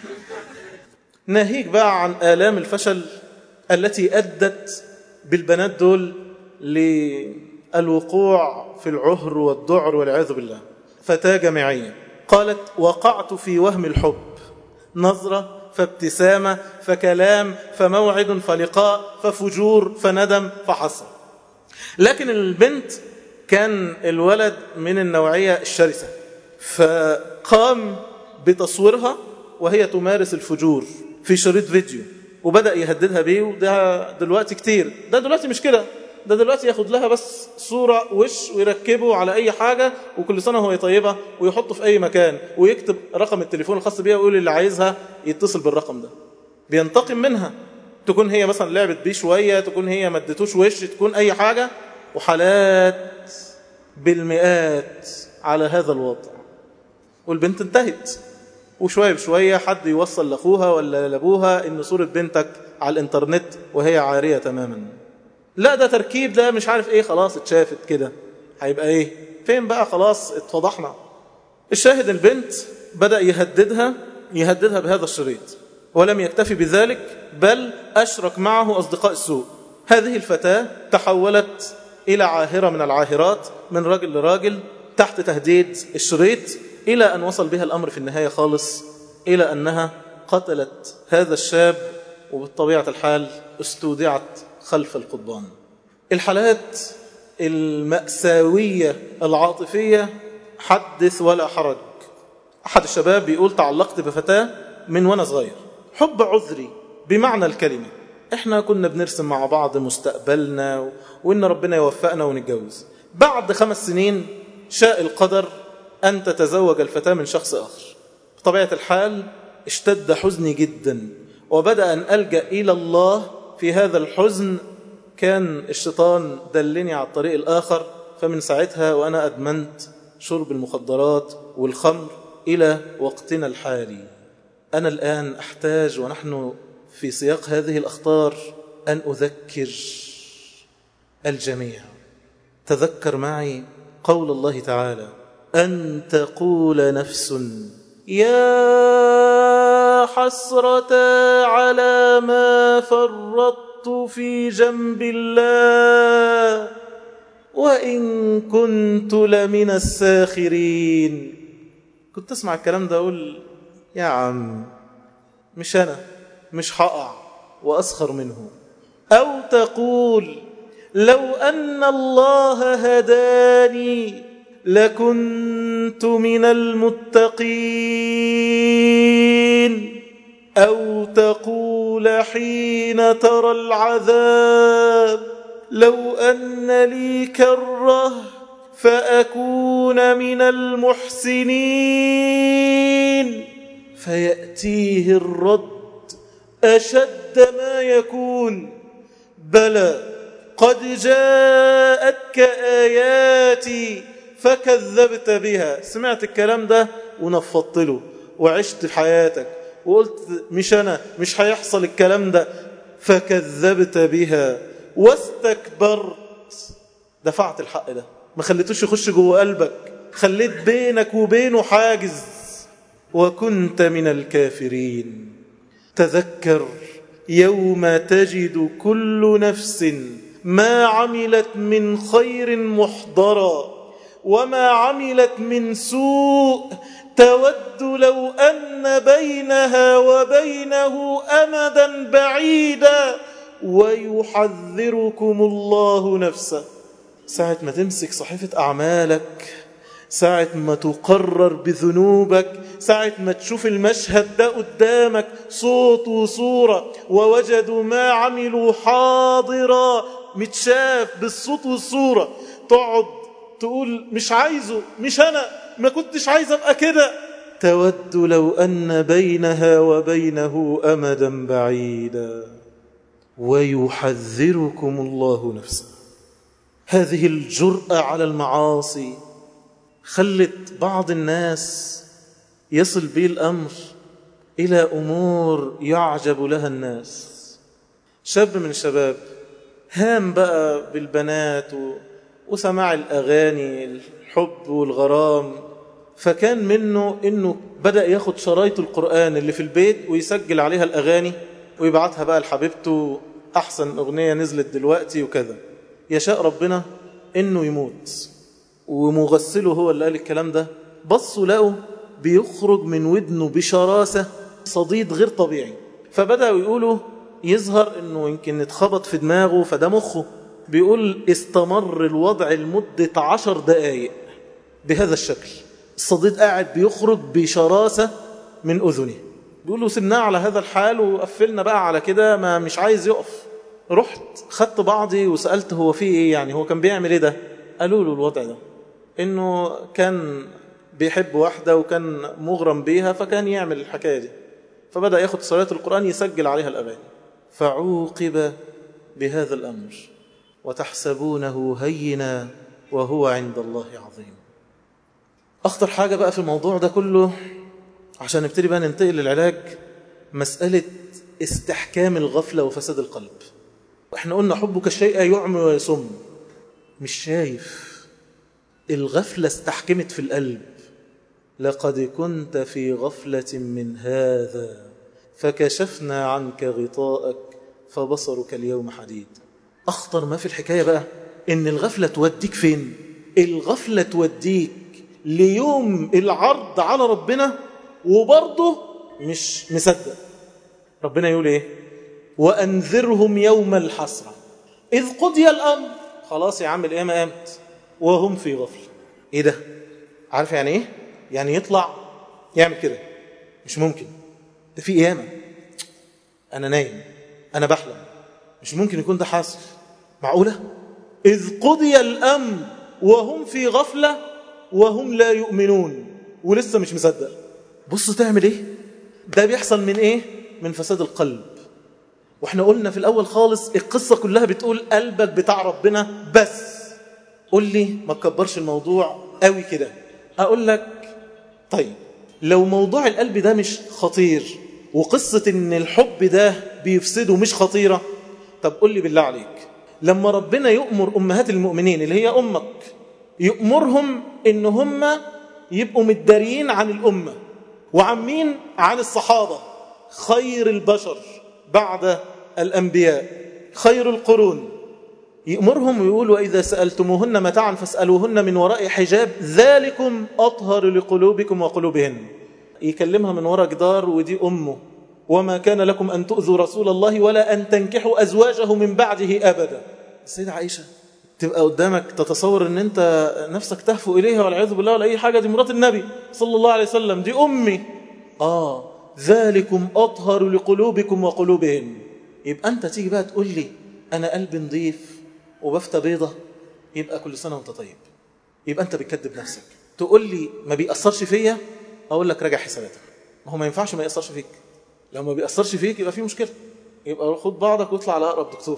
ناهيك بقى عن آلام الفشل التي أدت بالبنات دول للوقوع في العهر والذعر والعياذ بالله. فتاة جامعية قالت وقعت في وهم الحب، نظرة فابتسامة فكلام فموعد فلقاء ففجور فندم فحسرة. لكن البنت كان الولد من النوعية الشرسة، فقام بتصويرها وهي تمارس الفجور في شريط فيديو وبدأ يهددها بيه. وده دلوقتي كتير، ده دلوقتي مش كده، ده دلوقتي ياخد لها بس صورة وش ويركبه على أي حاجة وكل سنة هو يطيبها ويحطه في أي مكان ويكتب رقم التليفون الخاص بيها ويقول اللي عايزها يتصل بالرقم ده. بينتقم منها، تكون هي مثلا لعبت بيه شوية، تكون هي مدتوش وش، تكون أي حاجة. وحالات بالمئات على هذا الوضع. والبنت انتهت، وشوية بشوية حد يوصل لأخوها ولا لأبوها إن صورة بنتك على الإنترنت وهي عارية تماما. لا ده تركيب، ده مش عارف ايه، خلاص اتشافت كده، هيبقى ايه فين بقى، خلاص اتفضحنا. الشاهد البنت بدأ يهددها يهددها بهذا الشريط، ولم يكتفي بذلك بل أشرك معه أصدقاء السوء. هذه الفتاة تحولت إلى عاهرة من العاهرات، من راجل لراجل تحت تهديد الشريط، إلى أن وصل بها الأمر في النهاية خالص إلى أنها قتلت هذا الشاب، وبالطبيعة الحال استودعت خلف القضبان. الحالات المأساوية العاطفية حدث ولا حرج. أحد الشباب بيقول تعلقت بفتاة من وأنا صغير، حب عذري بمعنى الكلمة. إحنا كنا بنرسم مع بعض مستقبلنا وإن ربنا يوفقنا ونتجوز. بعد خمس سنين شاء القدر أن تتزوج الفتاة من شخص آخر. بطبيعة الحال اشتد حزني جدا، وبدأ أن ألجأ إلى الله في هذا الحزن. كان الشيطان دلني على الطريق الآخر فمن ساعتها وأنا أدمنت شرب المخدرات والخمر إلى وقتنا الحالي. أنا الآن أحتاج ونحن في سياق هذه الأخطار أن أذكر الجميع. تذكر معي قول الله تعالى: أن تقول نفس يا حسرة على ما فرطت في جنب الله وإن كنت لمن الساخرين. كنت أسمع الكلام ده أقول يا عم مش أنا، مش هقع وأسخر منه. أو تقول لو أن الله هداني لكنت من المتقين. أو تقول حين ترى العذاب لو أن لي كرة فأكون من المحسنين. فيأتيه الرد أشد ما يكون: بلى قد جاءتك آياتي فكذبت بها. سمعت الكلام ده ونفضت له وعشت في حياتك وقلت مش أنا، مش هيحصل الكلام ده، فكذبت بها واستكبرت. دفعت الحق ده، ما خليتوش يخش جوه قلبك، خليت بينك وبينه حاجز، وكنت من الكافرين. تذكر يوم تجد كل نفس ما عملت من خير محضرا وما عملت من سوء تود لو أن بينها وبينه أمدا بعيدا ويحذركم الله نفسه. ساعة ما تمسك صحيفة أعمالك، ساعة ما تقرر بذنوبك، ساعة ما تشوف المشهد ده قدامك صوت وصورة، ووجدوا ما عملوا حاضرا، متشاف بالصوت والصورة، تقعد تقول مش عايزه، مش أنا، ما كنتش عايز أبقى كده. تود لو أن بينها وبينه أمدا بعيدا ويحذركم الله نفسه. هذه الجرأة على المعاصي خلت بعض الناس يصل به الأمر إلى أمور يعجب لها الناس. شاب من الشباب هام بقى بالبنات و... وسماع الأغاني، الحب والغرام، فكان منه إنه بدأ ياخد شرايط القرآن اللي في البيت ويسجل عليها الأغاني ويبعتها بقى لحبيبته، أحسن أغنية نزلت دلوقتي وكذا. يشاء ربنا إنه يموت، ومغسله هو اللي قال الكلام ده. بصوا لقوا بيخرج من ودنه بشراسة صديد غير طبيعي، فبدأوا يقولوا يظهر إنه يمكن اتخبط في دماغه فده مخه. بيقول استمر الوضع لمدة عشر دقايق بهذا الشكل، الصديد قاعد بيخرج بشراسة من أذنه. بيقولوا سناه على هذا الحال وقفلنا بقى على كده، ما مش عايز يقف. رحت خدت بعضي وسألت هو فيه ايه، يعني هو كان بيعمل ايه ده؟ قالوا له الوضع ده انه كان بيحب واحدة وكان مغرم بيها فكان يعمل الحكاية دي، فبدأ ياخد صلاة القرآن يسجل عليها الأغاني، فعوقب بهذا الأمر. وتحسبونه هينا وهو عند الله عظيم. أخطر حاجة بقى في الموضوع ده كله عشان نبتدي بقى ننتقل للعلاج، مسألة استحكام الغفلة وفساد القلب. احنا قلنا حبك الشيء يعمي ويسم، مش شايف. الغفلة استحكمت في القلب. لقد كنت في غفلة من هذا فكشفنا عنك غطاءك فبصرك اليوم حديد. أخطر ما في الحكاية بقى إن الغفلة توديك فين؟ الغفلة توديك ليوم العرض على ربنا وبرضه مش مصدق. ربنا يقول إيه؟ وأنذرهم يوم الحسرة إذ قضي الأمر. خلاص يا عم القيامة قامت وهم في غفلة. إيه ده؟ عارف يعني إيه؟ يعني يطلع يعمل كده، مش ممكن، ده في قيامة، أنا نايم، أنا بحلم، مش ممكن يكون ده حاصل، معقولة؟ إذ قضي الأمر وهم في غفلة وهم لا يؤمنون، ولسه مش مصدق. بص تعمل إيه؟ ده بيحصل من إيه؟ من فساد القلب. وإحنا قلنا في الأول خالص القصة كلها بتقول قلبك بتاع ربنا بس، قول لي ما تكبرش الموضوع قوي كده. أقول لك طيب لو موضوع القلب ده مش خطير وقصة ان الحب ده بيفسده مش خطيرة، طب قول لي بالله عليك لما ربنا يؤمر أمهات المؤمنين اللي هي أمك يؤمرهم إن هم يبقوا متداريين عن الأمة وعن مين؟ عن الصحابة خير البشر بعد الأنبياء خير القرون، يأمرهم ويقول وإذا سألتموهن متاعا فاسألوهن من وراء حجاب ذلكم أطهر لقلوبكم وقلوبهن. يكلمها من وراء جدار ودي أمه، وما كان لكم أن تؤذوا رسول الله ولا أن تنكحوا أزواجه من بعده أبدا. السيدة عائشة تبقى قدامك تتصور أن أنت نفسك تهفو إليها والعياذ بالله ولا أي حاجة، دي مرات النبي صلى الله عليه وسلم، دي أمي. آه ذلكم أطهر لقلوبكم وقلوبهن. يبقى أنت تيجي بقى تقول لي أنا قلبي نظيف وبفتة بيضة، يبقى كل سنة وانت طيب، يبقى أنت بتكذب نفسك. تقول لي ما بيأثرش فيا، أقول لك راجع حساباتك. ما هو ما ينفعش ما يأثرش فيك، لو ما بيأثرش فيك يبقى في مشكلة، يبقى خد بعضك واطلع على أقرب دكتور.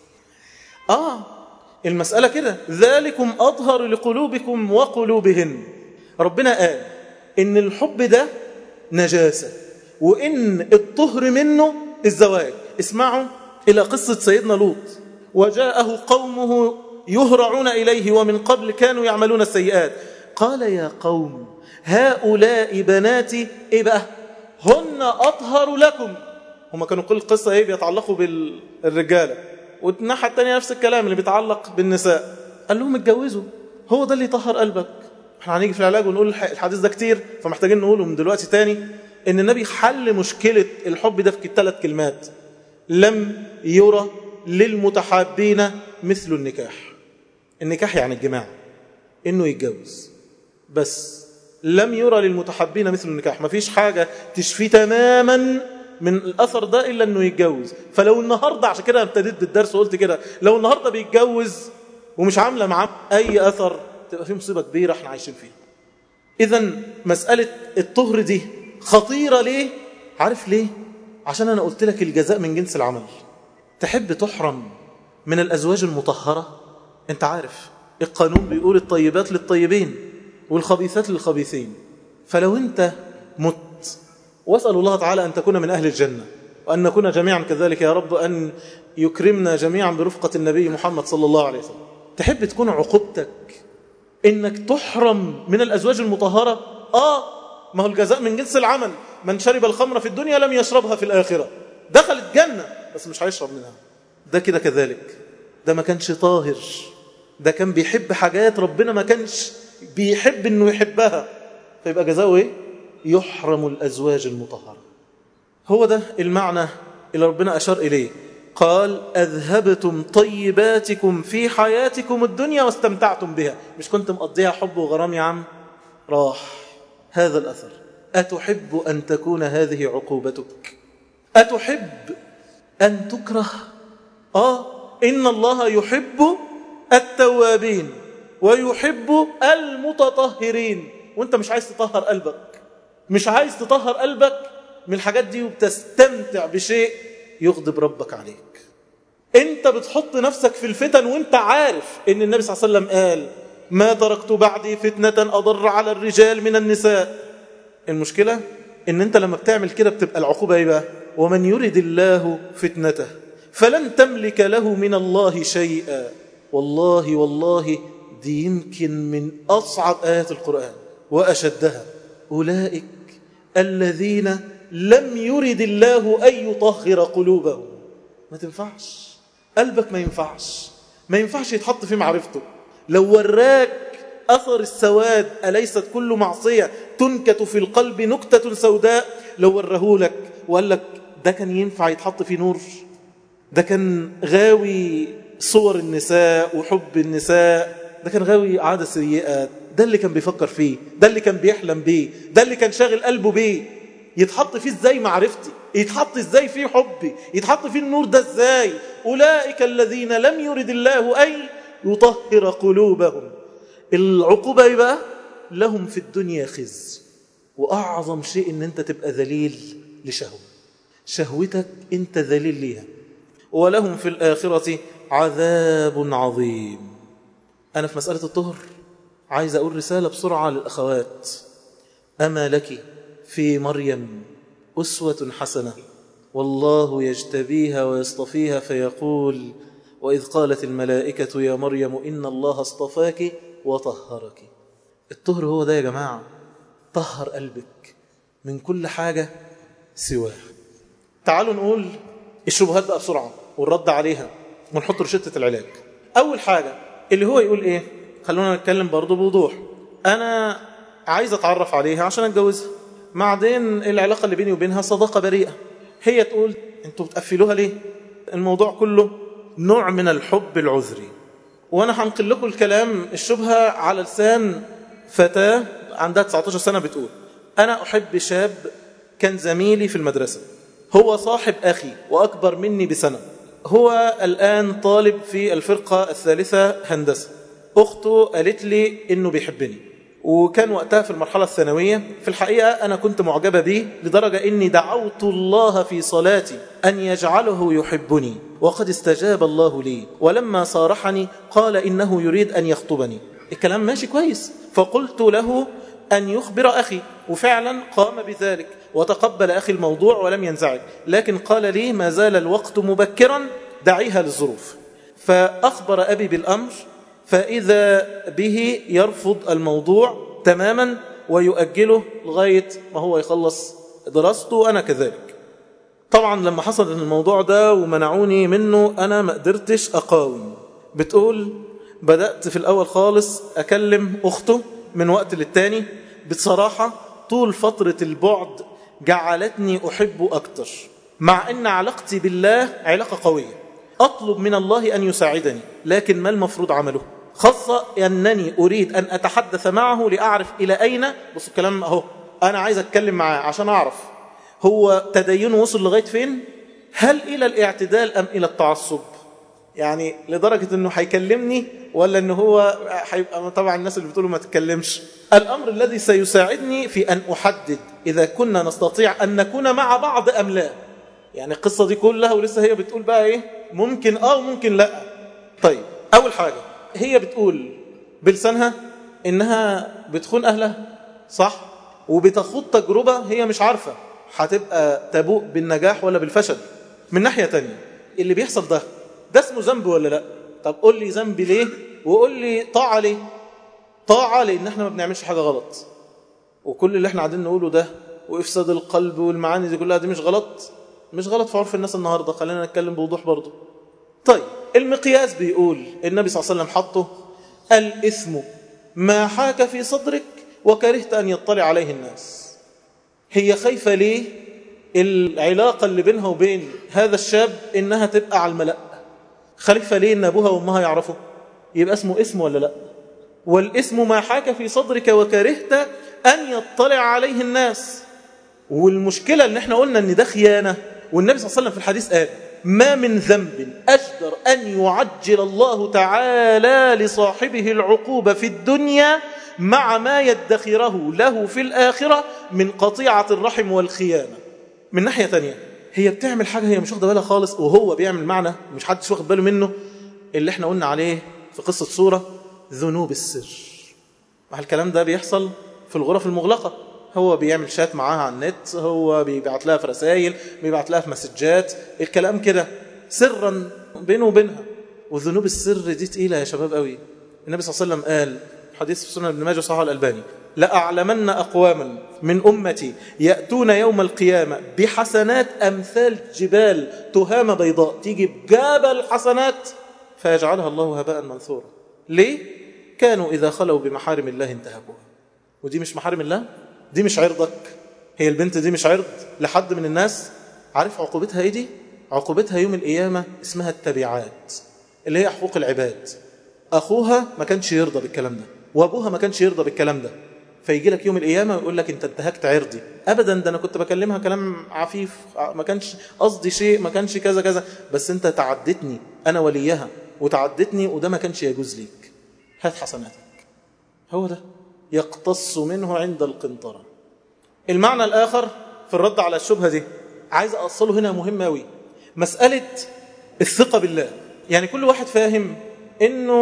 آه المسألة كده، ذلكم أطهر لقلوبكم وقلوبهن. ربنا قال إن الحب ده نجاسة وإن الطهر منه الزواج. اسمعوا إلى قصة سيدنا لوط، وجاءه قومه يهرعون إليه ومن قبل كانوا يعملون السيئات قال يا قوم هؤلاء بناتي إيه بقى هن أطهر لكم. هم كانوا كل القصة إيه بيتعلقوا بالرجالة، والناحية التانية نفس الكلام اللي بيتعلق بالنساء. قال لهم اتجوزوا، هو ده اللي يطهر قلبك. احنا هنيجي في العلاج ونقول الحديث ده كتير فمحتاجين نقوله من دلوقتي تاني، ان النبي حل مشكلة الحب ده في ثلاث كلمات: لم يرى للمتحابين مثل النكاح. النكاح يعني الجماع، انه يتجوز، بس لم يرى للمتحابين مثل النكاح. مفيش حاجة تشفي تماما من الأثر ده إلا أنه يتجوز. فلو النهاردة، عشان كده ابتديت بالدرس وقلت كده، لو النهاردة بيتجوز ومش عاملة معاه أي أثر تبقى فيه مصيبة كبيرة احنا عايشين فيها. إذن مسألة الطهر دي خطيرة. ليه؟ عارف ليه؟ عشان أنا قلت لك الجزاء من جنس العمل. تحب تحرم من الأزواج المطهرة؟ أنت عارف القانون بيقول الطيبات للطيبين والخبيثات للخبيثين. فلو أنت مت، واسأل الله تعالى أن تكون من أهل الجنة وأن نكون جميعا كذلك يا رب، أن يكرمنا جميعا برفقة النبي محمد صلى الله عليه وسلم. تحب تكون عقوبتك إنك تحرم من الأزواج المطهرة؟ آه ما هو الجزاء من جنس العمل. من شرب الخمر في الدنيا لم يشربها في الآخرة. دخل الجنة بس مش هيشرب منها. ده كده كذلك، ده ما كانش طاهر، ده كان بيحب حاجات ربنا ما كانش بيحب إنه يحبها، فيبقى جزاؤه إيه؟ يحرم الأزواج المطهرة. هو ده المعنى اللي ربنا أشار إليه. قال أذهبتم طيباتكم في حياتكم الدنيا واستمتعتم بها. مش كنت مقضيها حب وغرام يا عم؟ راح هذا الأثر. أتحب أن تكون هذه عقوبتك؟ أتحب أن تكره؟ آه إن الله يحب التوابين ويحب المتطهرين. وانت مش عايز تطهر قلبك، مش عايز تطهر قلبك من الحاجات دي وبتستمتع بشيء يغضب ربك عليك. انت بتحط نفسك في الفتن وانت عارف ان النبي صلى الله عليه وسلم قال ما تركت بعدي فتنة أضر على الرجال من النساء. المشكلة ان انت لما بتعمل كده بتبقى العقوبة ايه بقى؟ ومن يرد الله فتنته فلن تملك له من الله شيئا. والله والله دي يمكن من أصعب آيات القرآن وأشدها. أولئك الذين لم يرد الله أن يطهر قلوبهم. ما تنفعش قلبك، ما ينفعش ما ينفعش يتحط في معرفته. لو وراك أثر السواد، أليست كل معصية تنكت في القلب نكتة سوداء؟ لو ورهولك وقال لك ده كان ينفع يتحط في نور، ده كان غاوي صور النساء وحب النساء، ده كان غاوي عادة سيئة، ده اللي كان بيفكر فيه، ده اللي كان بيحلم بيه، ده اللي كان شاغل قلبه بيه، يتحط فيه ازاي معرفتي؟ يتحط ازاي فيه حبي؟ يتحط فيه النور ده ازاي؟ أولئك الذين لم يرد الله أن يطهر قلوبهم. العقوبة يبقى لهم في الدنيا خزي، وأعظم شيء ان انت تبقى ذليل لشهوة، شهوتك انت ذليل ليها. ولهم في الآخرة عذاب عظيم. أنا في مسألة الطهر عايز أقول رسالة بسرعة للأخوات. أما لك في مريم أسوة حسنة والله يجتبيها ويصطفيها فيقول وإذ قالت الملائكة يا مريم إن الله اصطفاك وطهرك. الطهر هو ده يا جماعة، طهر قلبك من كل حاجة سواه. تعالوا نقول الشبهات بقى بسرعة والرد عليها ونحط رشدة العلاج. أول حاجة اللي هو يقول إيه، خلونا نتكلم برضو بوضوح. أنا عايز أتعرف عليها عشان أتجوزها، بعدين العلاقة اللي بيني وبينها صداقة بريئة. هي تقول أنتوا بتقفلوها ليه؟ الموضوع كله نوع من الحب العذري. وأنا هنقل لكم الكلام الشبهة على لسان فتاة عندها تسعة عشر سنة بتقول أنا أحب شاب كان زميلي في المدرسة، هو صاحب أخي وأكبر مني بسنة، هو الآن طالب في الفرقة الثالثة هندسة. أخته قالت لي إنه بيحبني، وكان وقتها في المرحلة الثانوية. في الحقيقة أنا كنت معجبة به لدرجة إني دعوت الله في صلاتي أن يجعله يحبني، وقد استجاب الله لي، ولما صارحني قال إنه يريد أن يخطبني. الكلام ماشي كويس، فقلت له أن يخبر أخي، وفعلا قام بذلك وتقبل أخي الموضوع ولم ينزعج، لكن قال لي ما زال الوقت مبكرا دعيها للظروف. فأخبر أبي بالأمر، فإذا به يرفض الموضوع تماما ويؤجله لغاية ما هو يخلص دراسته، وأنا كذلك. طبعا لما حصل الموضوع ده ومنعوني منه أنا ما قدرتش أقاوم. بتقول بدأت في الأول خالص أكلم أخته من وقت للتاني، بصراحة طول فترة البعد جعلتني أحبه أكتر، مع أن علاقتي بالله علاقة قوية، أطلب من الله أن يساعدني، لكن ما المفروض عمله؟ خاصة أنني أريد أن أتحدث معه لأعرف إلى أين. بص الكلام أهو، أنا عايز أتكلم معاه عشان أعرف هو تدينه وصل لغاية فين، هل إلى الاعتدال أم إلى التعصب؟ يعني لدرجة أنه هيكلمني ولا أنه هو هيبقى طبعا الناس اللي بتقولوا ما تتكلمش. الأمر الذي سيساعدني في أن أحدد إذا كنا نستطيع أن نكون مع بعض أم لا. يعني القصة دي كلها ولسه هي بتقول بقى إيه، ممكن آه وممكن لا. طيب أول حاجة هي بتقول بلسانها إنها بتخون أهلها، صح؟ وبتخوض تجربة هي مش عارفة هتبقى تبوء بالنجاح ولا بالفشل. من ناحية تانية اللي بيحصل ده ده اسمه ذنب ولا لا؟ طب قول لي ذنب ليه وقول لي طاعة ليه. طاعة لأن احنا ما بنعملش حاجة غلط، وكل اللي احنا قاعدين نقوله ده وإفساد القلب والمعاني دي كلها دي مش غلط، مش غلط في عرف الناس النهاردة. خلينا نتكلم بوضوح برضو. طيب المقياس بيقول النبي صلى الله عليه وسلم حطه الإثم ما حاك في صدرك وكرهت أن يطلع عليه الناس. هي خايفة ليه العلاقة اللي بينها وبين هذا الشاب إنها تبقى على الملأ؟ خايفة ليه إن أبوها وأمها يعرفوا؟ يبقى اسمه اسم ولا لا؟ والاسم ما حاك في صدرك وكرهت أن يطلع عليه الناس. والمشكلة إن احنا قلنا إن ده خيانة، والنبي صلى الله عليه وسلم في الحديث قال ما من ذنب أجدر أن يعجل الله تعالى لصاحبه العقوبة في الدنيا مع ما يدخره له في الآخرة من قطيعة الرحم والخيانة. من ناحية تانية هي بتعمل حاجة هي مش واخده بالها خالص، وهو بيعمل معنى مش حدش واخد باله منه، اللي احنا قلنا عليه في قصة سورة ذنوب السر. مع الكلام ده بيحصل في الغرف المغلقة، هو بيعمل شات معاها على النت، هو بيبعت لها في رسائل، بيبعت لها في مسجات، الكلام كده سرا بينه وبينها. وذنوب السر دي تقيلة يا شباب قوي. النبي صلى الله عليه وسلم قال حديث في سنن ابن ماجه صحيح الألباني لأعلمن أقواما من أمتي يأتون يوم القيامة بحسنات أمثال جبال تهامة بيضاء، تيجي بجبل حسنات فيجعلها الله هباء منثورا. ليه؟ كانوا إذا خلوا بمحارم الله انتهكوها. ودي مش محارم الله، دي مش عرضك، هي البنت دي مش عرض لحد من الناس. عارف عقوبتها ايه دي؟ عقوبتها يوم القيامة اسمها التبعات، اللي هي حقوق العباد. أخوها ما كانش يرضى بالكلام ده، وأبوها ما كانش يرضى بالكلام ده، فيجي لك يوم القيامة ويقول لك انت انتهكت عرضي. أبدا، ده أنا كنت بكلمها كلام عفيف، ما كانش قصدي شيء، ما كانش كذا كذا، بس انت تعدتني أنا وليها وتعدتني، وده ما كانش يجوز ليك، هات حسناتك. هو ده يقتص منه عند القنطرة. المعنى الآخر في الرد على الشبهة دي عايز أصله هنا مهم أوي، مسألة الثقة بالله. يعني كل واحد فاهم إنه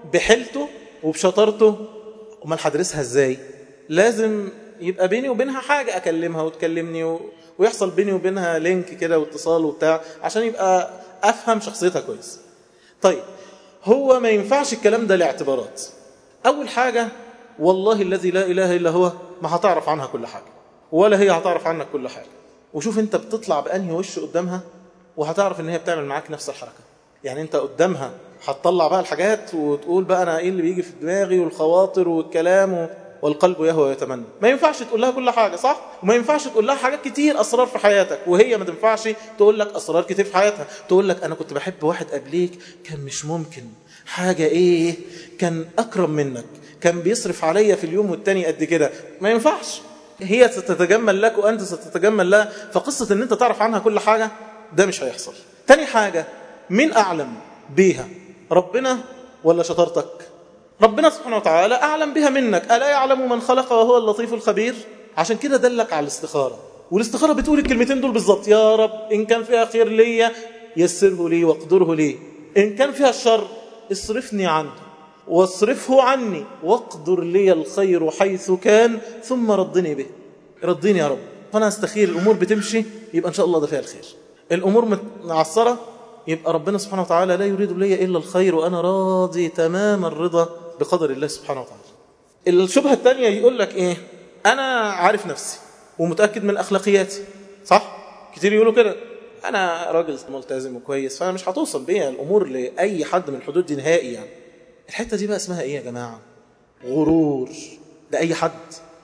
بحيلته وبشطارته. امال هدرسها ازاي؟ لازم يبقى بيني وبينها حاجة أكلمها وتكلمني و... ويحصل بيني وبينها لينك كده واتصال وبتاع عشان يبقى أفهم شخصيتها كويس. طيب هو ما ينفعش الكلام ده لاعتبارات. أول حاجة والله الذي لا إله إلا هو ما هتعرف عنها كل حاجة ولا هي هتعرف عنك كل حاجة. وشوف انت بتطلع بأنهي وش قدامها وهتعرف ان هي بتعمل معاك نفس الحركة. يعني انت قدامها هتطلع بقى الحاجات وتقول بقى انا ايه اللي بيجي في دماغي والخواطر والكلام و... والقلب يهوى ويتمنى. ما ينفعش تقول لها كل حاجة صح؟ وما ينفعش تقول لها حاجات كتير أسرار في حياتك وهي ما تنفعش تقول لك أسرار كتير في حياتها. تقول لك أنا كنت بحب واحد قبليك كان مش ممكن حاجة إيه، كان أكرم منك، كان بيصرف عليا في اليوم والتاني قد كده. ما ينفعش. هي ستتجمل لك وأنت ستتجمل لها. فقصة أن أنت تعرف عنها كل حاجة ده مش هيحصل. تاني حاجة، مين أعلم بيها، ربنا ولا شطارتك؟ ربنا سبحانه وتعالى أعلم بها منك. ألا يعلم من خلق وهو اللطيف الخبير؟ عشان كده دلك على الاستخارة. والاستخارة بتقول الكلمتين دول بالظبط. يا رب إن كان فيها خير لي يسره لي واقدره لي، إن كان فيها الشر اصرفني عنه واصرفه عني واقدر لي الخير حيث كان ثم ردني به. رديني يا رب. فأنا استخير الأمور بتمشي يبقى إن شاء الله ده فيها الخير. الأمور متعصرة يبقى ربنا سبحانه وتعالى لا يريد لي إلا الخير وأنا راضي تمام الرضا بقدر الله سبحانه وتعالى. الشبهة الثانية يقول لك إيه؟ أنا عارف نفسي ومتأكد من أخلاقياتي صح؟ كتير يقولوا كده. أنا راجل ملتزم وكويس فأنا مش هتوصل بيا الأمور لأي حد من الحدود دي نهائي. يعني الحتة دي بقى اسمها إيه يا جماعة؟ غرور. لأي حد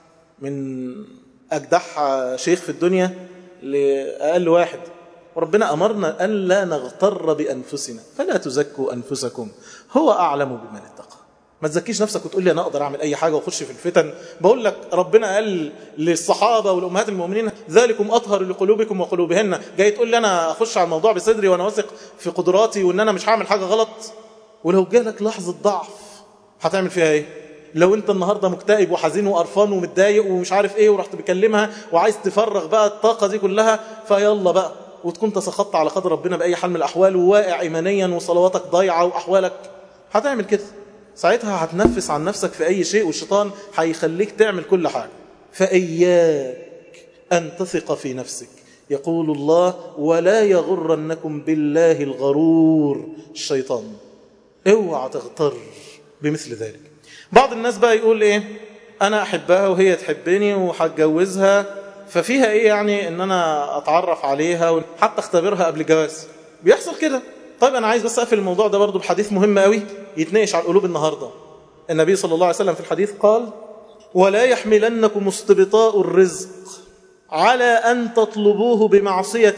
من أجدح شيخ في الدنيا لأقل واحد. وربنا أمرنا أن لا نغتر بأنفسنا فلا تزكوا أنفسكم هو أعلم بمن اتقى. ما تزكيش نفسك وتقول لي أنا أقدر أعمل أي حاجة وأخش في الفتن. بقول لك ربنا قال للصحابة والأمهات المؤمنين ذلكم أطهر لقلوبكم وقلوبهن. جاي تقول لي أنا أخش على الموضوع بصدري وأنا واثق في قدراتي وأن أنا مش هعمل حاجة غلط؟ ولو جالك لحظة ضعف هتعمل فيها إيه؟ لو أنت النهاردة مكتئب وحزين وقرفان ومتضايق ومش عارف إيه ورحت بكلمها وعايز تفرغ بقى الطاقة دي كلها فيلا بقى وتكون تسخطت على قدر ربنا بأي حال من الأحوال وواقع إيمانيا وصلواتك ضايعة وأحوالك، هتعمل كده. ساعتها هتنفس عن نفسك في أي شيء والشيطان هيخليك تعمل كل حاجة. فإياك أن تثق في نفسك. يقول الله ولا يغرنكم بالله الغرور الشيطان. اوعى تغتر بمثل ذلك. بعض الناس بقى يقول إيه أنا أحبها وهي تحبني وهتجوزها ففيها إيه يعني إن أنا أتعرف عليها وحتى أختبرها قبل جواز. بيحصل كده. طيب أنا عايز بس أقفل الموضوع ده برضو بحديث مهم قوي يتناقش على القلوب النهاردة. النبي صلى الله عليه وسلم في الحديث قال ولا يحملنكم استبطاء الرزق على أن تطلبوه بمعصية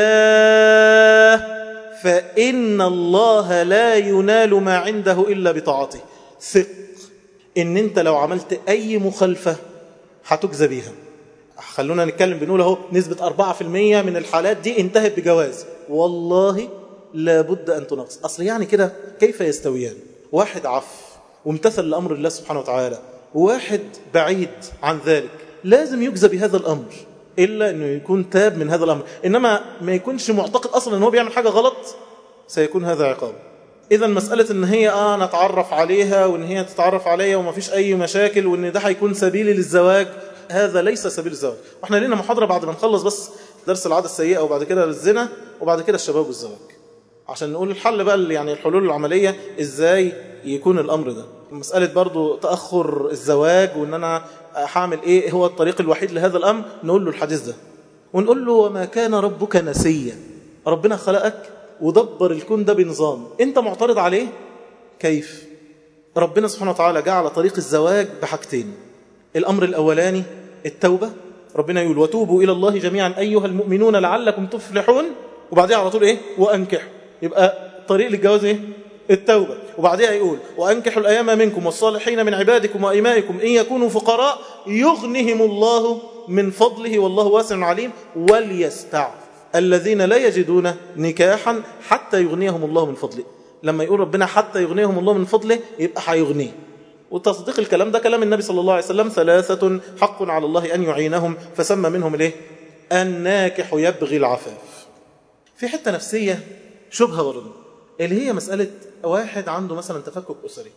الله فإن الله لا ينال ما عنده إلا بطاعته. ثق إن أنت لو عملت أي مخالفة هتجزى بيها. خلونا نتكلم بنقول اهو نسبة أربعة في المية من الحالات دي انتهت بجواز. والله لابد أن تنقص. أصل يعني كده كيف يستويان؟ واحد عف وامتثل لأمر الله سبحانه وتعالى وواحد بعيد عن ذلك. لازم يجزى بهذا الأمر إلا أنه يكون تاب من هذا الأمر. إنما ما يكونش معتقد أصلا أنه بيعمل حاجة غلط سيكون هذا عقاب. إذا مسألة أن هي آه نتعرف عليها وأن هي تتعرف عليها وما فيش أي مشاكل وأن ده هيكون سبيلي للزواج، هذا ليس سبيل الزواج. واحنا لنا محاضرة بعد ما نخلص بس درس العادة السيئة وبعد كده الزنا وبعد كده الشباب والزواج عشان نقول الحل بقى يعني الحلول العملية ازاي يكون الأمر ده. مسألة برضو تأخر الزواج وان انا هعمل ايه هو الطريق الوحيد لهذا الأمر، نقول له الحديث ده ونقول له وما كان ربك نسيا. ربنا خلقك ودبر الكون ده بنظام انت معترض عليه. كيف؟ ربنا سبحانه وتعالى جعل طريق الزواج بحاجتين. الأمر الأولاني التوبة. ربنا يقول وتوبوا إلى الله جميعا أيها المؤمنون لعلكم تفلحون. وبعدها على طول إيه؟ وأنكحوا. يبقى طريق للجواز إيه؟ التوبة. وبعدها يقول وأنكحوا الأيام منكم والصالحين من عبادكم وإمائكم إن يكونوا فقراء يغنهم الله من فضله والله واسع عليم وليستعف الذين لا يجدون نكاحا حتى يغنيهم الله من فضله. لما يقول ربنا حتى يغنيهم الله من فضله يبقى هيغنيه. وتصديق الكلام ده كلام النبي صلى الله عليه وسلم ثلاثة حق على الله أن يعينهم فسمى منهم الايه؟ الناكح يبغي العفاف. في حتة نفسية شبهة برضه اللي هي مسألة واحد عنده مثلا تفكك أسري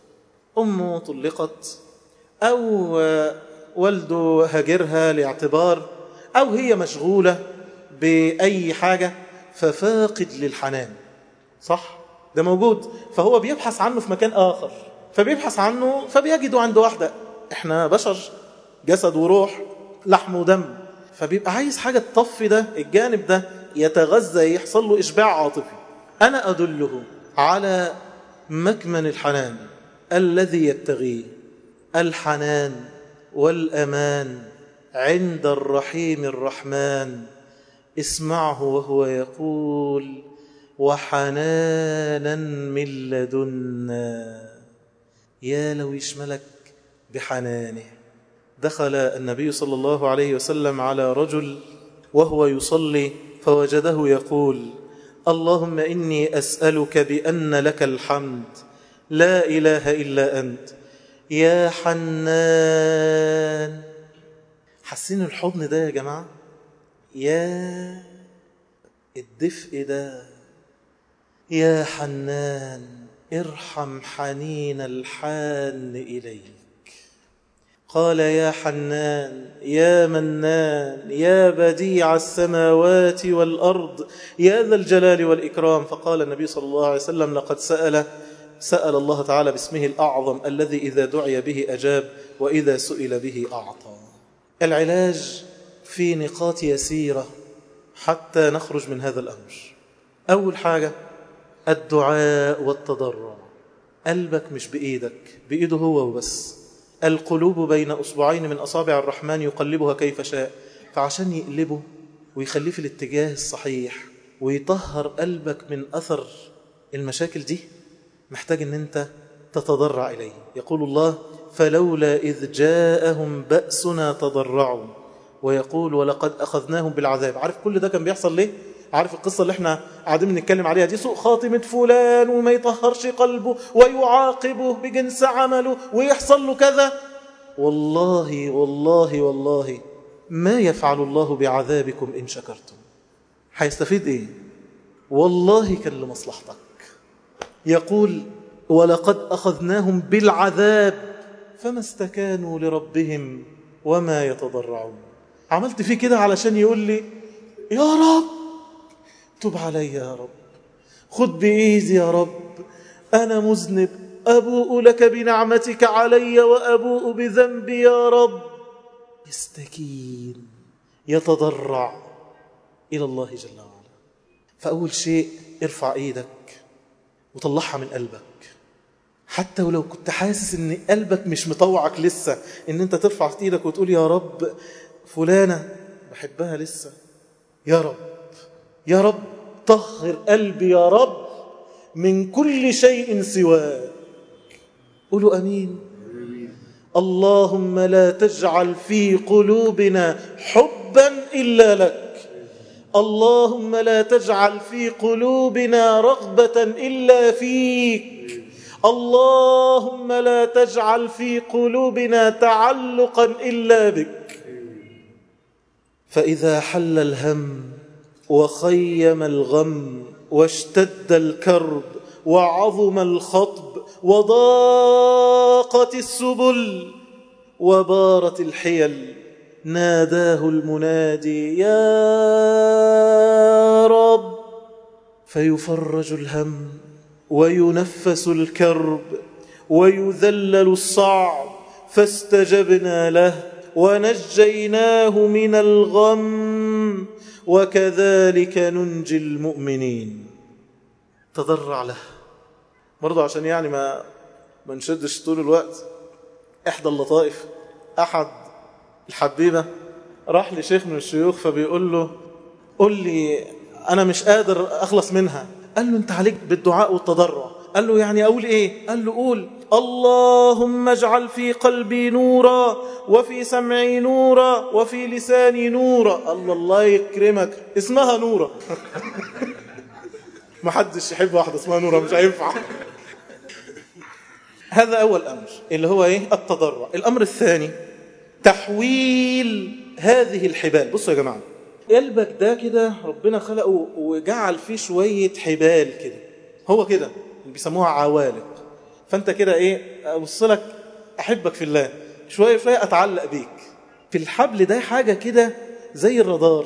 أمه طلقت، أو والده هاجرها لاعتبار، أو هي مشغولة بأي حاجة ففاقد للحنان. صح؟ ده موجود. فهو بيبحث عنه في مكان آخر، فبيبحث عنه فبيجده عند واحدة. احنا بشر، جسد وروح، لحم ودم، فبيبقى عايز حاجة تطفي ده الجانب ده، يتغذى، يحصل له إشباع عاطفي. أنا أدله على مكمن الحنان الذي يبتغيه، الحنان والأمان عند الرحيم الرحمن. اسمعه وهو يقول: وحنانا من لدنا. يا لو يشملك بحنانه. دخل النبي صلى الله عليه وسلم على رجل وهو يصلي فوجده يقول: اللهم إني أسألك بأن لك الحمد لا إله إلا أنت يا حنان. حسين الحضن ده يا جماعة، يا الدفء ده، يا حنان ارحم حنين الحان إليك. قال: يا حنان يا منان يا بديع السماوات والأرض يا ذا الجلال والإكرام. فقال النبي صلى الله عليه وسلم: لقد سأل سأل الله تعالى باسمه الأعظم الذي إذا دعي به أجاب وإذا سئل به أعطى. العلاج في نقاط يسيرة حتى نخرج من هذا الأمر. أول حاجة الدعاء والتضرع. قلبك مش بإيدك، بإيده هو وبس. القلوب بين أصبعين من أصابع الرحمن يقلبها كيف شاء. فعشان يقلبه ويخليه في الاتجاه الصحيح ويطهر قلبك من أثر المشاكل دي، محتاج أن أنت تتضرع إليه. يقول الله: فلولا إذ جاءهم بأسنا تضرعوا، ويقول: ولقد أخذناهم بالعذاب. عارف كل ده كان بيحصل ليه؟ عارف القصة اللي احنا قاعدين نتكلم عليها دي، سوء خاتمة فلان وما يطهرش قلبه ويعاقبه بجنس عمله ويحصل له كذا. والله والله والله ما يفعل الله بعذابكم إن شكرتم. هيستفيد إيه؟ والله كان لمصلحتك. يقول: ولقد أخذناهم بالعذاب فما استكانوا لربهم وما يتضرعون. عملت فيه كده علشان يقول لي: يا رب تب علي، يا رب خد بإيدي، يا رب أنا مذنب، أبوء لك بنعمتك علي وأبوء بذنبي يا رب. يستكين، يتضرع إلى الله جل وعلا. فأول شيء ارفع إيدك وطلعها من قلبك، حتى ولو كنت حاسس ان قلبك مش مطوعك لسه ان انت ترفع ايدك وتقول: يا رب فلانة بحبها لسه، يا رب يا رب طهر قلبي يا رب من كل شيء سواك. قولوا أمين. اللهم لا تجعل في قلوبنا حبا إلا لك، اللهم لا تجعل في قلوبنا رغبة إلا فيك، اللهم لا تجعل في قلوبنا تعلقا إلا بك. فإذا حل الهم وخيم الغم واشتد الكرب وعظم الخطب وضاقت السبل وبارت الحيل، ناداه المنادي: يا رب. فيفرج الهم وينفس الكرب ويذلل الصعب، فاستجبنا له ونجيناه من الغم وكذلك ننجي المؤمنين. تضرع له برضو عشان يعني ما ما نشدش طول الوقت. إحدى اللطائف، أحد الحبيبة راح لشيخ من الشيوخ فبيقول له: قل لي أنا مش قادر أخلص منها. قال له: أنت عليك بالدعاء والتضرع. قال له: يعني أقول إيه؟ قال له: قول: اللهم اجعل في قلبي نورا وفي سمعي نورا وفي لساني نورا. الله الله يكرمك، اسمها نورا. ما حدش يحب واحدة اسمها نورا، مش هينفع. هذا أول أمر اللي هو إيه؟ التضرع. الأمر الثاني تحويل هذه الحبال. بصوا يا جماعة، قلبك ده كده ربنا خلقه وجعل فيه شوية حبال كده، هو كده بيسموها عوالق. فأنت كده إيه، أبص لك أحبك في الله، شوية شوية أتعلق بيك. في الحبل ده حاجة كده زي الرادار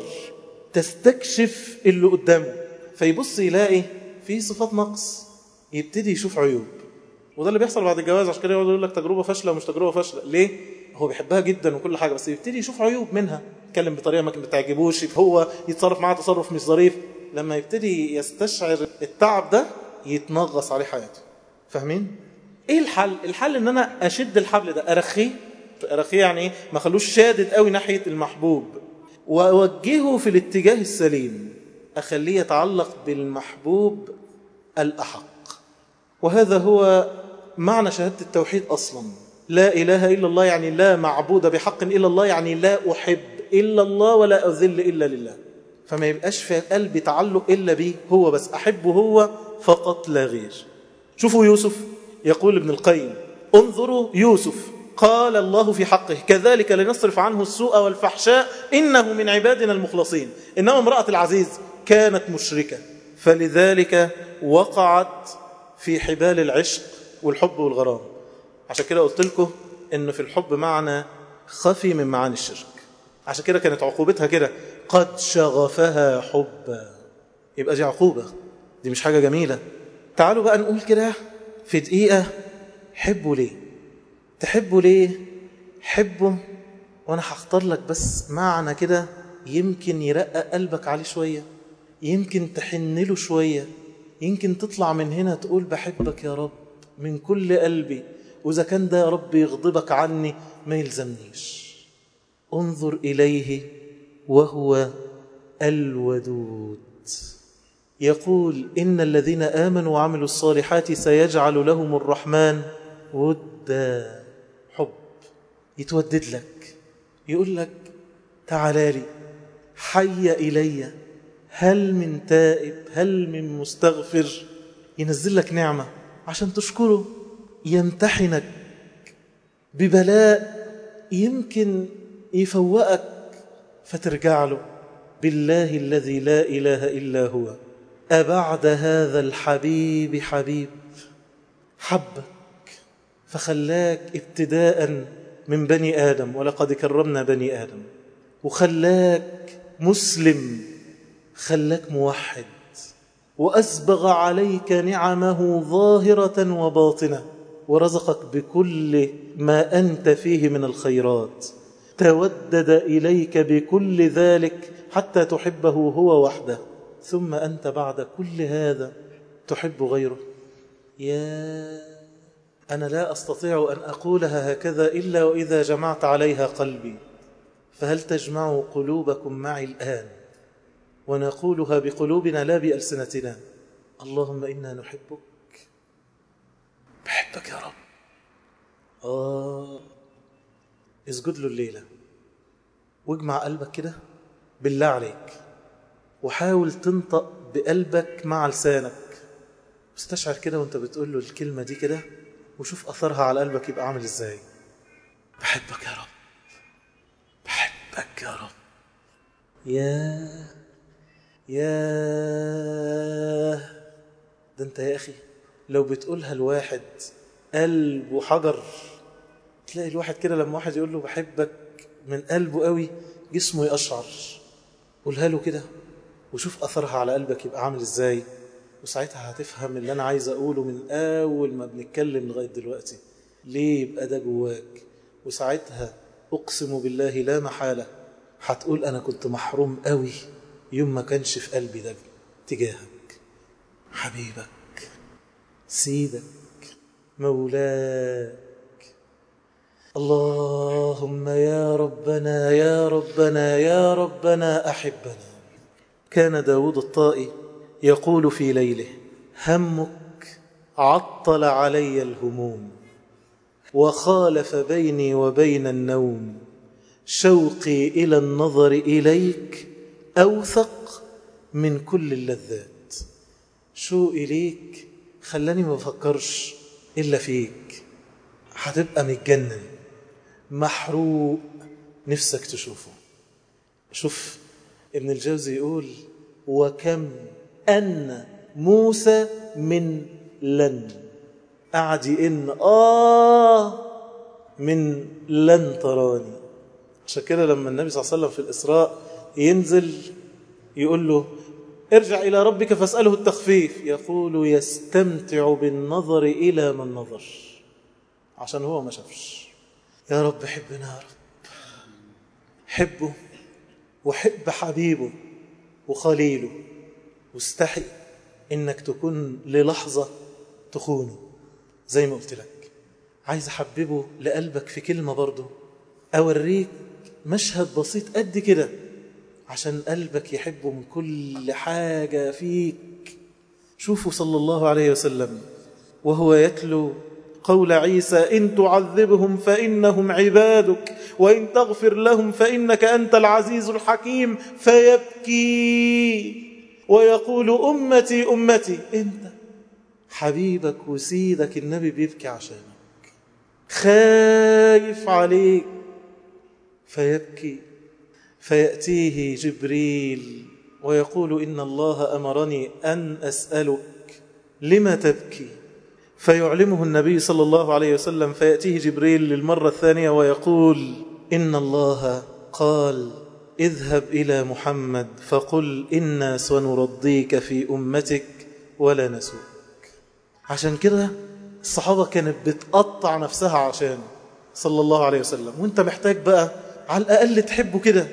تستكشف اللي قدامه، فيبص يلاقي فيه صفات نقص، يبتدي يشوف عيوب. وده اللي بيحصل بعد الجواز. عشان كده يقول لك تجربة فاشلة ومش تجربة فاشلة. ليه؟ هو بيحبها جدا وكل حاجة، بس يبتدي يشوف عيوب منها، يتكلم بطريقة ما بتعجبوش، هو يتصرف معها تصرف مش ظريف. لما يبتدي يستشعر التعب ده يتنغص عليه حياته. فاهمين؟ ايه الحل؟ الحل ان انا اشد الحبل ده، ارخيه. ارخيه يعني ايه؟ ما خلوش شادد قوي ناحية المحبوب، واوجهه في الاتجاه السليم، اخليه يتعلق بالمحبوب الأحق. وهذا هو معنى شهادة التوحيد أصلا. لا إله إلا الله يعني لا معبود بحق إلا الله، يعني لا أحب إلا الله ولا أذل إلا لله. فما يبقاش في قلبي تعلق إلا به هو بس، أحبه هو فقط لا غير. شوفوا يوسف، يقول ابن القيم: انظروا يوسف، قال الله في حقه: كذلك لنصرف عنه السوء والفحشاء إنه من عبادنا المخلصين. إنما امرأة العزيز كانت مشركة، فلذلك وقعت في حبال العشق والحب والغرام. عشان كده قلت لكم إنه في الحب معنى خفي من معاني الشرك. عشان كده كانت عقوبتها كده: قد شغفها حبا. يبقى دي عقوبة، دي مش حاجة جميلة. تعالوا بقى نقول كده في دقيقة: حبوا ليه؟ تحبوا ليه؟ حبوا. وأنا هختار لك بس معنى كده يمكن يرقق قلبك عليه شوية، يمكن تحن له شوية، يمكن تطلع من هنا تقول بحبك يا رب من كل قلبي، وإذا كان ده يا رب يغضبك عني ما يلزمنيش. انظر إليه وهو الودود. يقول: إن الذين آمنوا وعملوا الصالحات سيجعل لهم الرحمن ودا. حب يتودد لك، يقول لك تعالى لي، حي إلي، هل من تائب، هل من مستغفر. ينزل لك نعمة عشان تشكره، يمتحنك ببلاء يمكن يفوقك فترجع له. بالله الذي لا إله إلا هو، أبعد هذا الحبيب حبيب، حبك فخلاك ابتداء من بني آدم، ولقد كرمنا بني آدم، وخلاك مسلم، خلاك موحد، وأسبغ عليك نعمه ظاهرة وباطنة، ورزقك بكل ما أنت فيه من الخيرات، تودد إليك بكل ذلك حتى تحبه هو وحده. ثم أنت بعد كل هذا تحب غيره. يا أنا لا أستطيع أن أقولها هكذا إلا وإذا جمعت عليها قلبي، فهل تجمع قلوبكم معي الآن ونقولها بقلوبنا لا بألسنتنا؟ اللهم إنا نحبك. بحبك يا رب. آه اسجد له الليلة واجمع قلبك كده بالله عليك، وحاول تنطق بقلبك مع لسانك. استشعر كده وانت بتقول له الكلمة دي كده، وشوف أثرها على قلبك يبقى عامل ازاي. بحبك يا رب، بحبك يا رب. يا يا ده انت يا أخي لو بتقولها الواحد قلبه حجر، تلاقي الواحد كده لما واحد يقول له بحبك من قلبه قوي جسمه يقشعر. قولها له كده وشوف أثرها على قلبك يبقى عامل ازاي، وساعتها هتفهم اللي أنا عايز أقوله من أول ما بنتكلم لغاية دلوقتي ليه يبقى ده جواك. وساعتها أقسم بالله لا محالة هتقول أنا كنت محروم قوي يوم ما كانش في قلبي ده تجاهك. حبيبك، سيدك، مولاك. اللهم يا ربنا يا ربنا يا ربنا أحبنا. كان داود الطائي يقول في ليله: همك عطل علي الهموم، وخالف بيني وبين النوم، شوقي إلى النظر إليك أوثق من كل اللذات. شوقي إليك خلاني ما بفكرش إلا فيك. هتبقى متجنن محروق نفسك تشوفه. شوف ابن الجوزي يقول: وكم أن موسى من لن قعد يئن آه من لن تراني. عشان كده لما النبي صلى الله عليه وسلم في الإسراء ينزل يقول له ارجع إلى ربك فاسأله التخفيف، يقول يستمتع بالنظر إلى من نظر، عشان هو ما شافش. يا رب حبنا يا رب، حبه وحب حبيبه وخليله، واستحي إنك تكون للحظة تخونه. زي ما قلت لك عايز أحببه لقلبك في كلمة برضه، أوريك مشهد بسيط قد كده عشان قلبك يحبه من كل حاجة فيك. شوفوا صلى الله عليه وسلم وهو يتلو قول عيسى إن تعذبهم فإنهم عبادك وإن تغفر لهم فإنك أنت العزيز الحكيم، فيبكي ويقول أمتي أمتي. أنت حبيبك وسيدك النبي بيبكي عشانك، خايف عليك، فيبكي. فيأتيه جبريل ويقول إن الله أمرني أن أسألك لما تبكي، فيعلمه النبي صلى الله عليه وسلم. فيأتيه جبريل للمرة الثانية ويقول إن الله قال اذهب إلى محمد فقل إنا سنرضيك في أمتك ولا نسوك. عشان كده الصحابة كانت بتقطع نفسها عشان صلى الله عليه وسلم، وانت محتاج بقى على الأقل تحبه كده.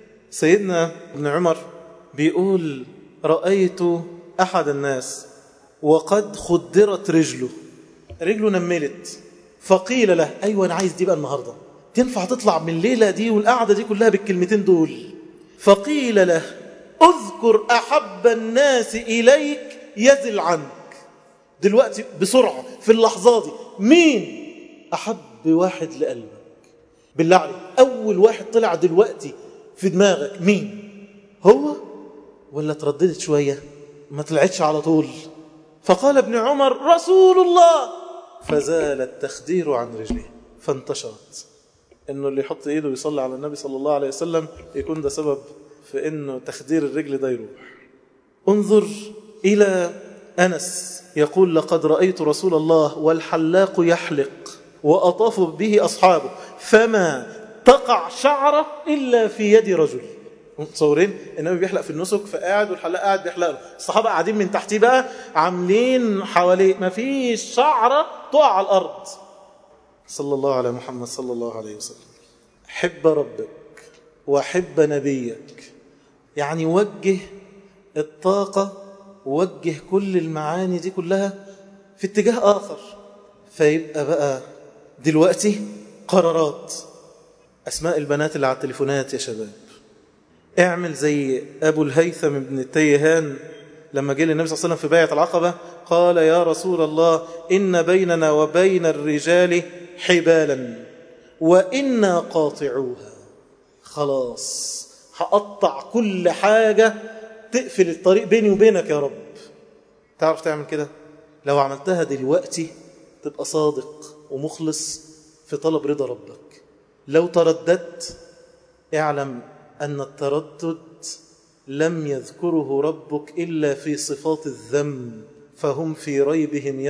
سيدنا ابن عمر بيقول رأيت أحد الناس وقد خدرت رجله، رجله نملت، فقيل له أيوة أنا عايز دي بقى النهاردة، تنفع تطلع من الليلة دي والقعدة دي كلها بالكلمتين دول. فقيل له اذكر أحب الناس إليك يزل عنك. دلوقتي بسرعة في اللحظة دي مين أحب واحد لقلبك؟ بالله عليك أول واحد طلع دلوقتي في دماغك مين؟ هو ولا ترددت شوية ما طلعتش على طول؟ فقال ابن عمر رسول الله، فزال التخدير عن رجله فانتشرت. إنه اللي يحط إيده ويصلي على النبي صلى الله عليه وسلم يكون ده سبب في إنه تخدير الرجل ده يروح. انظر إلى أنس يقول لقد رأيت رسول الله والحلاق يحلق وأطاف به أصحابه فما تقع شعره إلا في يد رجل. متصورين النبي بيحلق في النسك فقاعد والحلاق قاعد بيحلق له، الصحابة قاعدين من تحتيه بقى عاملين حواليه، ما فيش شعرة تقع على الأرض. صلى الله على محمد صلى الله عليه وسلم. حب ربك وحب نبيك، يعني وجه الطاقة ووجه كل المعاني دي كلها في اتجاه آخر. فيبقى بقى دلوقتي قرارات. أسماء البنات اللي على التليفونات يا شباب، اعمل زي أبو الهيثم بن التيهان لما جه للنبي صلى الله عليه وسلم في بيعة العقبة قال يا رسول الله إن بيننا وبين الرجال حبالا وإنا قاطعوها. خلاص هقطع كل حاجة تقفل الطريق بيني وبينك يا رب. تعرف تعمل كده؟ لو عملتها دلوقتي تبقى صادق ومخلص في طلب رضا ربك. لو ترددت اعلم أن التردد لم يذكره ربك إلا في صفات الذم، فهم في ريبهم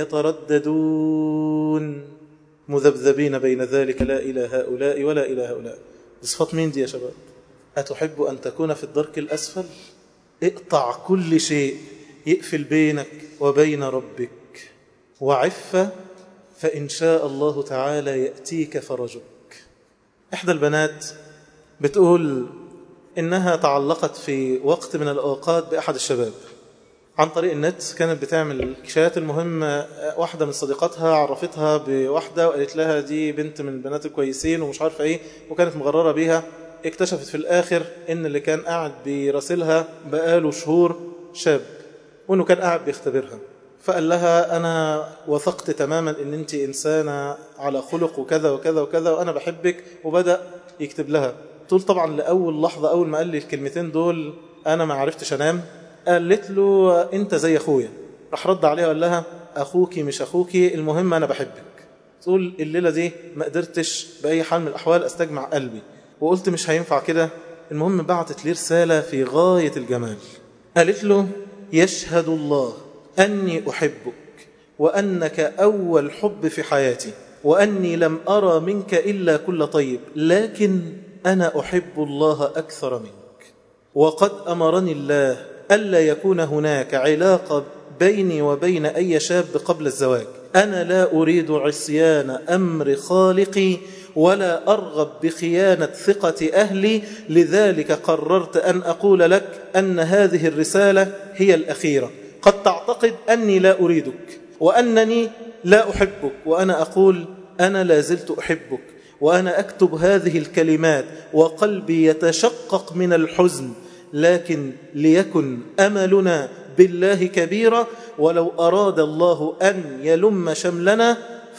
يترددون مذبذبين بين ذلك لا إلى هؤلاء ولا إلى هؤلاء. صفات مين دي يا شباب؟ أتحب أن تكون في الدرك الأسفل؟ اقطع كل شيء يقفل بينك وبين ربك وعفة، فإن شاء الله تعالى يأتيك فرجك. إحدى البنات بتقول إنها تعلقت في وقت من الأوقات بأحد الشباب عن طريق النت، كانت بتعمل الكشات. المهم واحدة من صديقاتها عرفتها بواحدة وقالت لها دي بنت من البنات الكويسين ومش عارفة إيه، وكانت مغررة بيها. اكتشفت في الآخر إن اللي كان قاعد بيراسلها بقاله شهور شاب، وإنه كان قاعد بيختبرها. فقال لها أنا وثقت تماما إن أنت إنسانة على خلق وكذا وكذا وكذا وأنا بحبك، وبدأ يكتب لها. تقول طبعا لأول لحظة أول ما قال لي الكلمتين دول أنا ما عرفتش أنام. قالت له أنت زي أخويا. راح رد عليها وقال لها أخوكي مش أخوكي، المهم أنا بحبك. تقول الليلة دي ما قدرتش بأي حال من الأحوال أستجمع قلبي وقلت مش هينفع كده. المهم بعتت لي رسالة في غاية الجمال، قالت له يشهد الله أني أحبك وأنك أول حب في حياتي، وأني لم أرى منك إلا كل طيب، لكن أنا أحب الله أكثر منك، وقد أمرني الله ألا يكون هناك علاقة بيني وبين أي شاب قبل الزواج. أنا لا أريد عصيان أمر خالقي ولا أرغب بخيانة ثقة أهلي، لذلك قررت أن أقول لك أن هذه الرسالة هي الأخيرة. قد تعتقد أني لا أريدك وأنني لا أحبك، وأنا أقول أنا لا زلت أحبك، وأنا أكتب هذه الكلمات وقلبي يتشقق من الحزن، لكن ليكن أملنا بالله كبيرا، ولو أراد الله أن يلم شملنا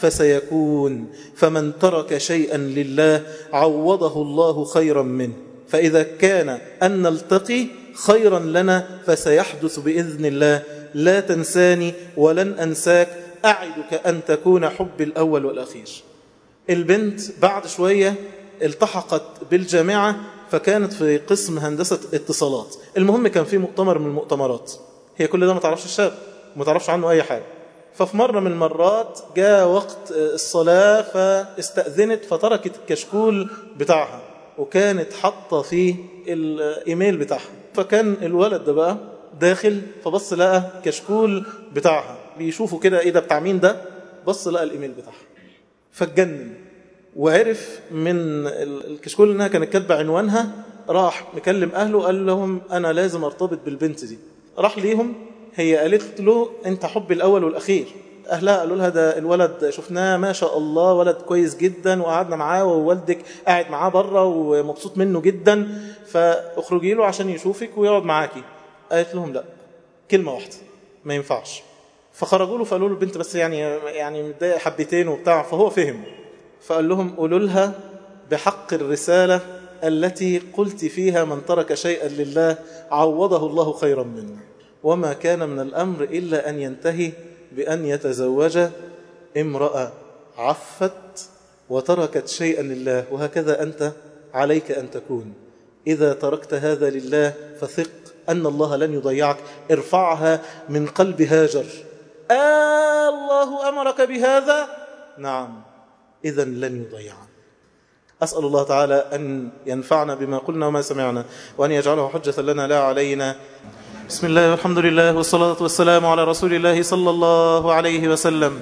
فسيكون. فمن ترك شيئا لله عوضه الله خيرا منه، فإذا كان أن نلتقي خيرا لنا فسيحدث بإذن الله. لا تنساني ولن أنساك، أعدك أن تكون حبي الأول والأخير. البنت بعد شوية التحقت بالجامعة، فكانت في قسم هندسة اتصالات. المهم كان في مؤتمر من المؤتمرات، هي كل ده ما تعرفش الشاب، ما تعرفش عنه أي حاجة. ففي مرة من المرات جاء وقت الصلاة فاستأذنت، فتركت الكشكول بتاعها وكانت حاطة فيه الإيميل بتاعها. فكان الولد ده بقى داخل، فبص لقى كشكول بتاعها، بيشوفوا كده ايه ده بتاع مين ده، بص لقى الإيميل بتاعها فاتجنن، وعرف من الكشكول انها كانت كاتبه عنوانها. راح مكلم اهله قال لهم انا لازم ارتبط بالبنت دي. راح ليهم، هي قالت له انت حبي الاول والاخير. اهلها قالوا لها ده الولد شفناه ما شاء الله ولد كويس جدا، وقعدنا معاه ووالدك قاعد معاه بره ومبسوط منه جدا، فاخرجي له عشان يشوفك ويقعد معاكي. قالت لهم لا، كلمه واحده ما ينفعش. فخرجوا له فقالوا له البنت بس يعني يعني متضايقه حبتين وبتاع، فهو فهم. فقال لهم قولوا لها بحق الرسالة التي قلت فيها من ترك شيئا لله عوضه الله خيرا منه. وما كان من الأمر إلا أن ينتهي بأن يتزوج امرأة عفت وتركت شيئا لله. وهكذا أنت عليك أن تكون، إذا تركت هذا لله فثق أن الله لن يضيعك. ارفعها من قلب هاجر. آه الله أمرك بهذا؟ نعم، إذن لن يضيعنا. أسأل الله تعالى أن ينفعنا بما قلنا وما سمعنا، وأن يجعله حجة لنا لا علينا. بسم الله والحمد لله والصلاة والسلام على رسول الله صلى الله عليه وسلم.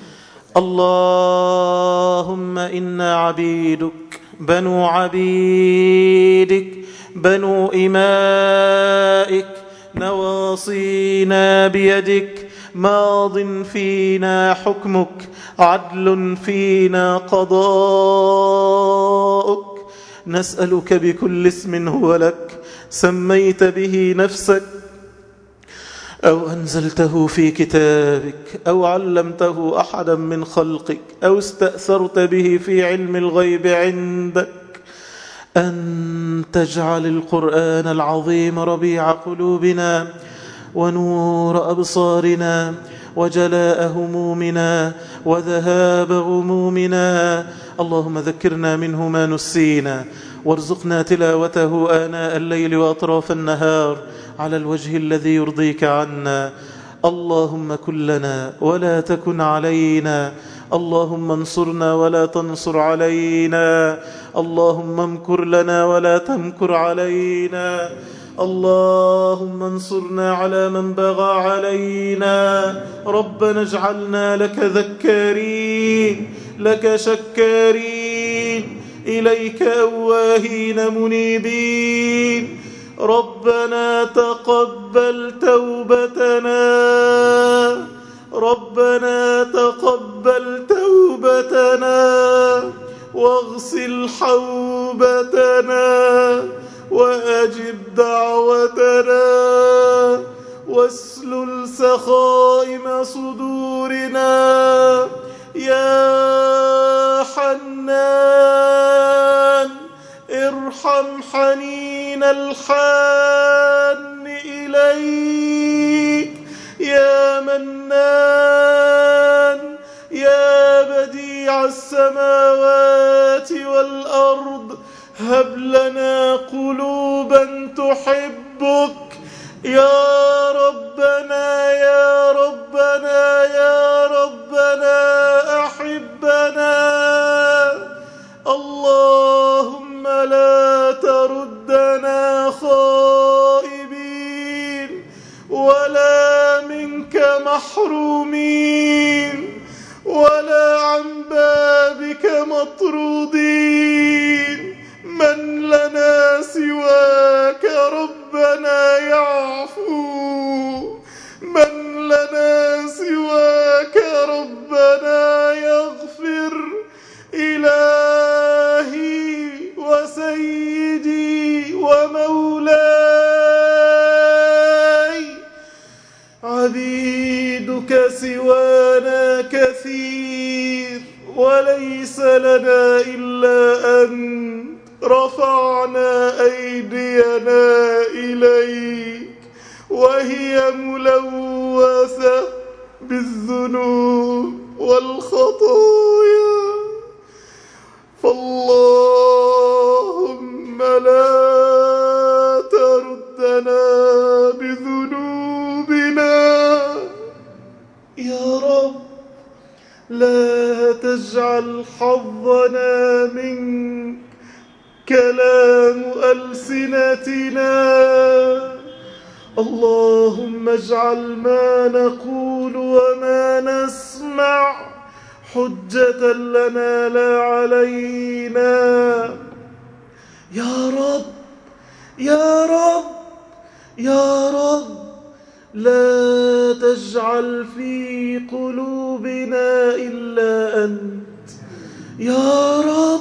اللهم إنا عبيدك بنو عبيدك بنو إمائك، نواصينا بيدك، ماض فينا حكمك، عدل فينا قضاؤك. نسألك بكل اسم هو لك سميت به نفسك أو أنزلته في كتابك أو علمته أحدا من خلقك أو استأثرت به في علم الغيب عندك، أن تجعل القرآن العظيم ربيع قلوبنا ونور أبصارنا وجلاء همومنا وذهاب غمومنا. اللهم ذكرنا منه ما نسينا، وارزقنا تلاوته آناء الليل وأطراف النهار على الوجه الذي يرضيك عنا. اللهم كن لنا ولا تكن علينا، اللهم انصرنا ولا تنصر علينا، اللهم امكر لنا ولا تمكر علينا، اللهم انصرنا على من بغى علينا. ربنا اجعلنا لك ذكارين لك شكارين إليك أواهين منيبين. ربنا تقبل توبتنا، ربنا تقبل توبتنا واغسل حوبتنا وأجب دعوتنا واسلل سخائم صدورنا يا حنان. ارحم حنين الحان إليك يا منان، يا بديع السماوات والأرض. هب لنا قلوبا تحبك يا ربنا يا ربنا يا ربنا. محرومين ولا عن بابك مطرودين. من لنا سواك ربنا يعفو، من لنا سواك ربنا يغفر. إلهي وسيدي ومولاي، عبيدك سوانا كثير وليس لنا إلا أن رفعنا أيدينا إليك وهي ملوثة بالذنوب والخطايا، فاللهم لا تردنا بذنوبنا يا رب. لا تجعل حظنا منك كلام ألسنتنا. اللهم اجعل ما نقول وما نسمع حجة لنا لا علينا. يا رب يا رب يا رب، لا تجعل في قلوبنا إلا أنت. يا رب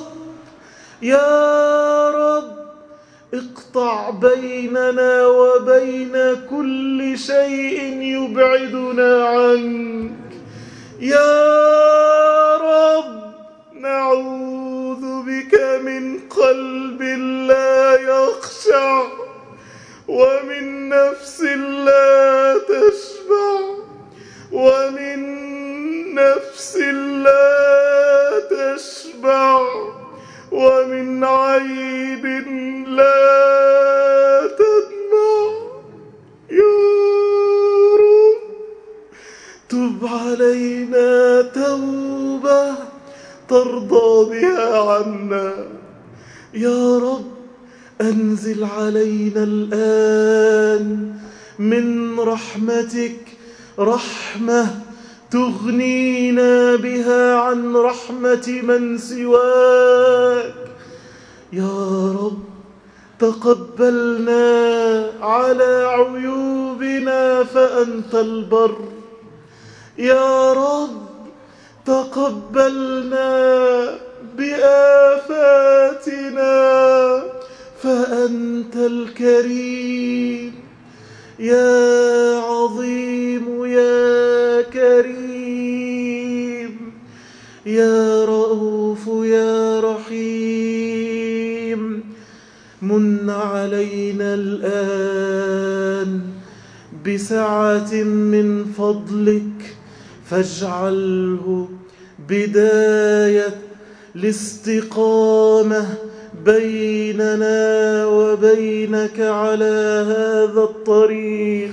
يا رب، اقطع بيننا وبين كل شيء يبعدنا عنك. يا رب نعوذ بك من قلب لا يخشع ومن نفس لا تشبع ومن نفس لا تشبع ومن عيب لا تدمع. يا رب تب علينا توبة ترضى بها عنا. يا رب أنزل علينا الآن من رحمتك رحمة تغنينا بها عن رحمة من سواك. يا رب تقبلنا على عيوبنا فأنت البر. يا رب تقبلنا بآفاتنا فأنت الكريم. يا عظيم يا كريم يا رؤوف يا رحيم، من علينا الآن بسعة من فضلك فاجعله بداية الاستقامة بيننا وبينك على هذا الطريق.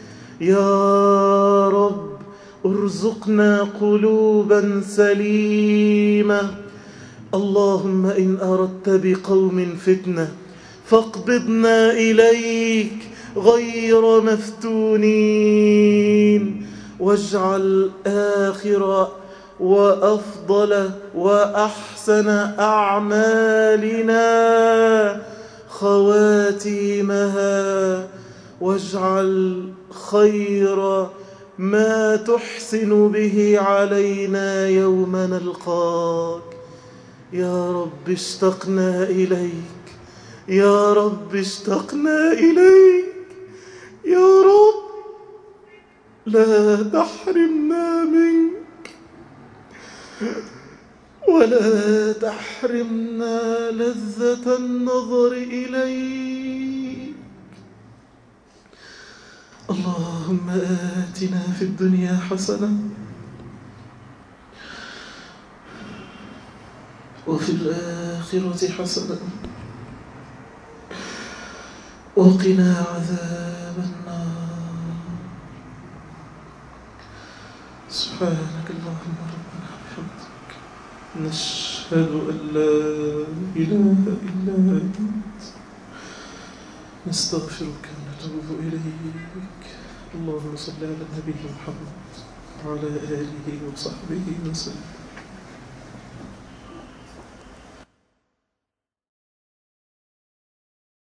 يا رب ارزقنا قلوبا سليمة. اللهم إن أردت بقوم فتنة فاقبضنا إليك غير مفتونين، واجعل آخر وأفضل وأحسن أعمالنا خواتيمها، واجعل خير ما تحسن به علينا يوم نلقاك. يا رب اشتقنا إليك، يا رب اشتقنا إليك. يا رب لا تحرمنا منك ولا تحرمنا لذة النظر إليك. اللهم آتنا في الدنيا حسنة وفي الآخرة حسنة وقنا عذاب النار. سبحانك اللهم ربنا وبحمدك، نشهد أن لا إله إلا أنت، نستغفرك ونتوب إليك. اللهم صل على النبي محمد وعلى آله وصحبه وسلم.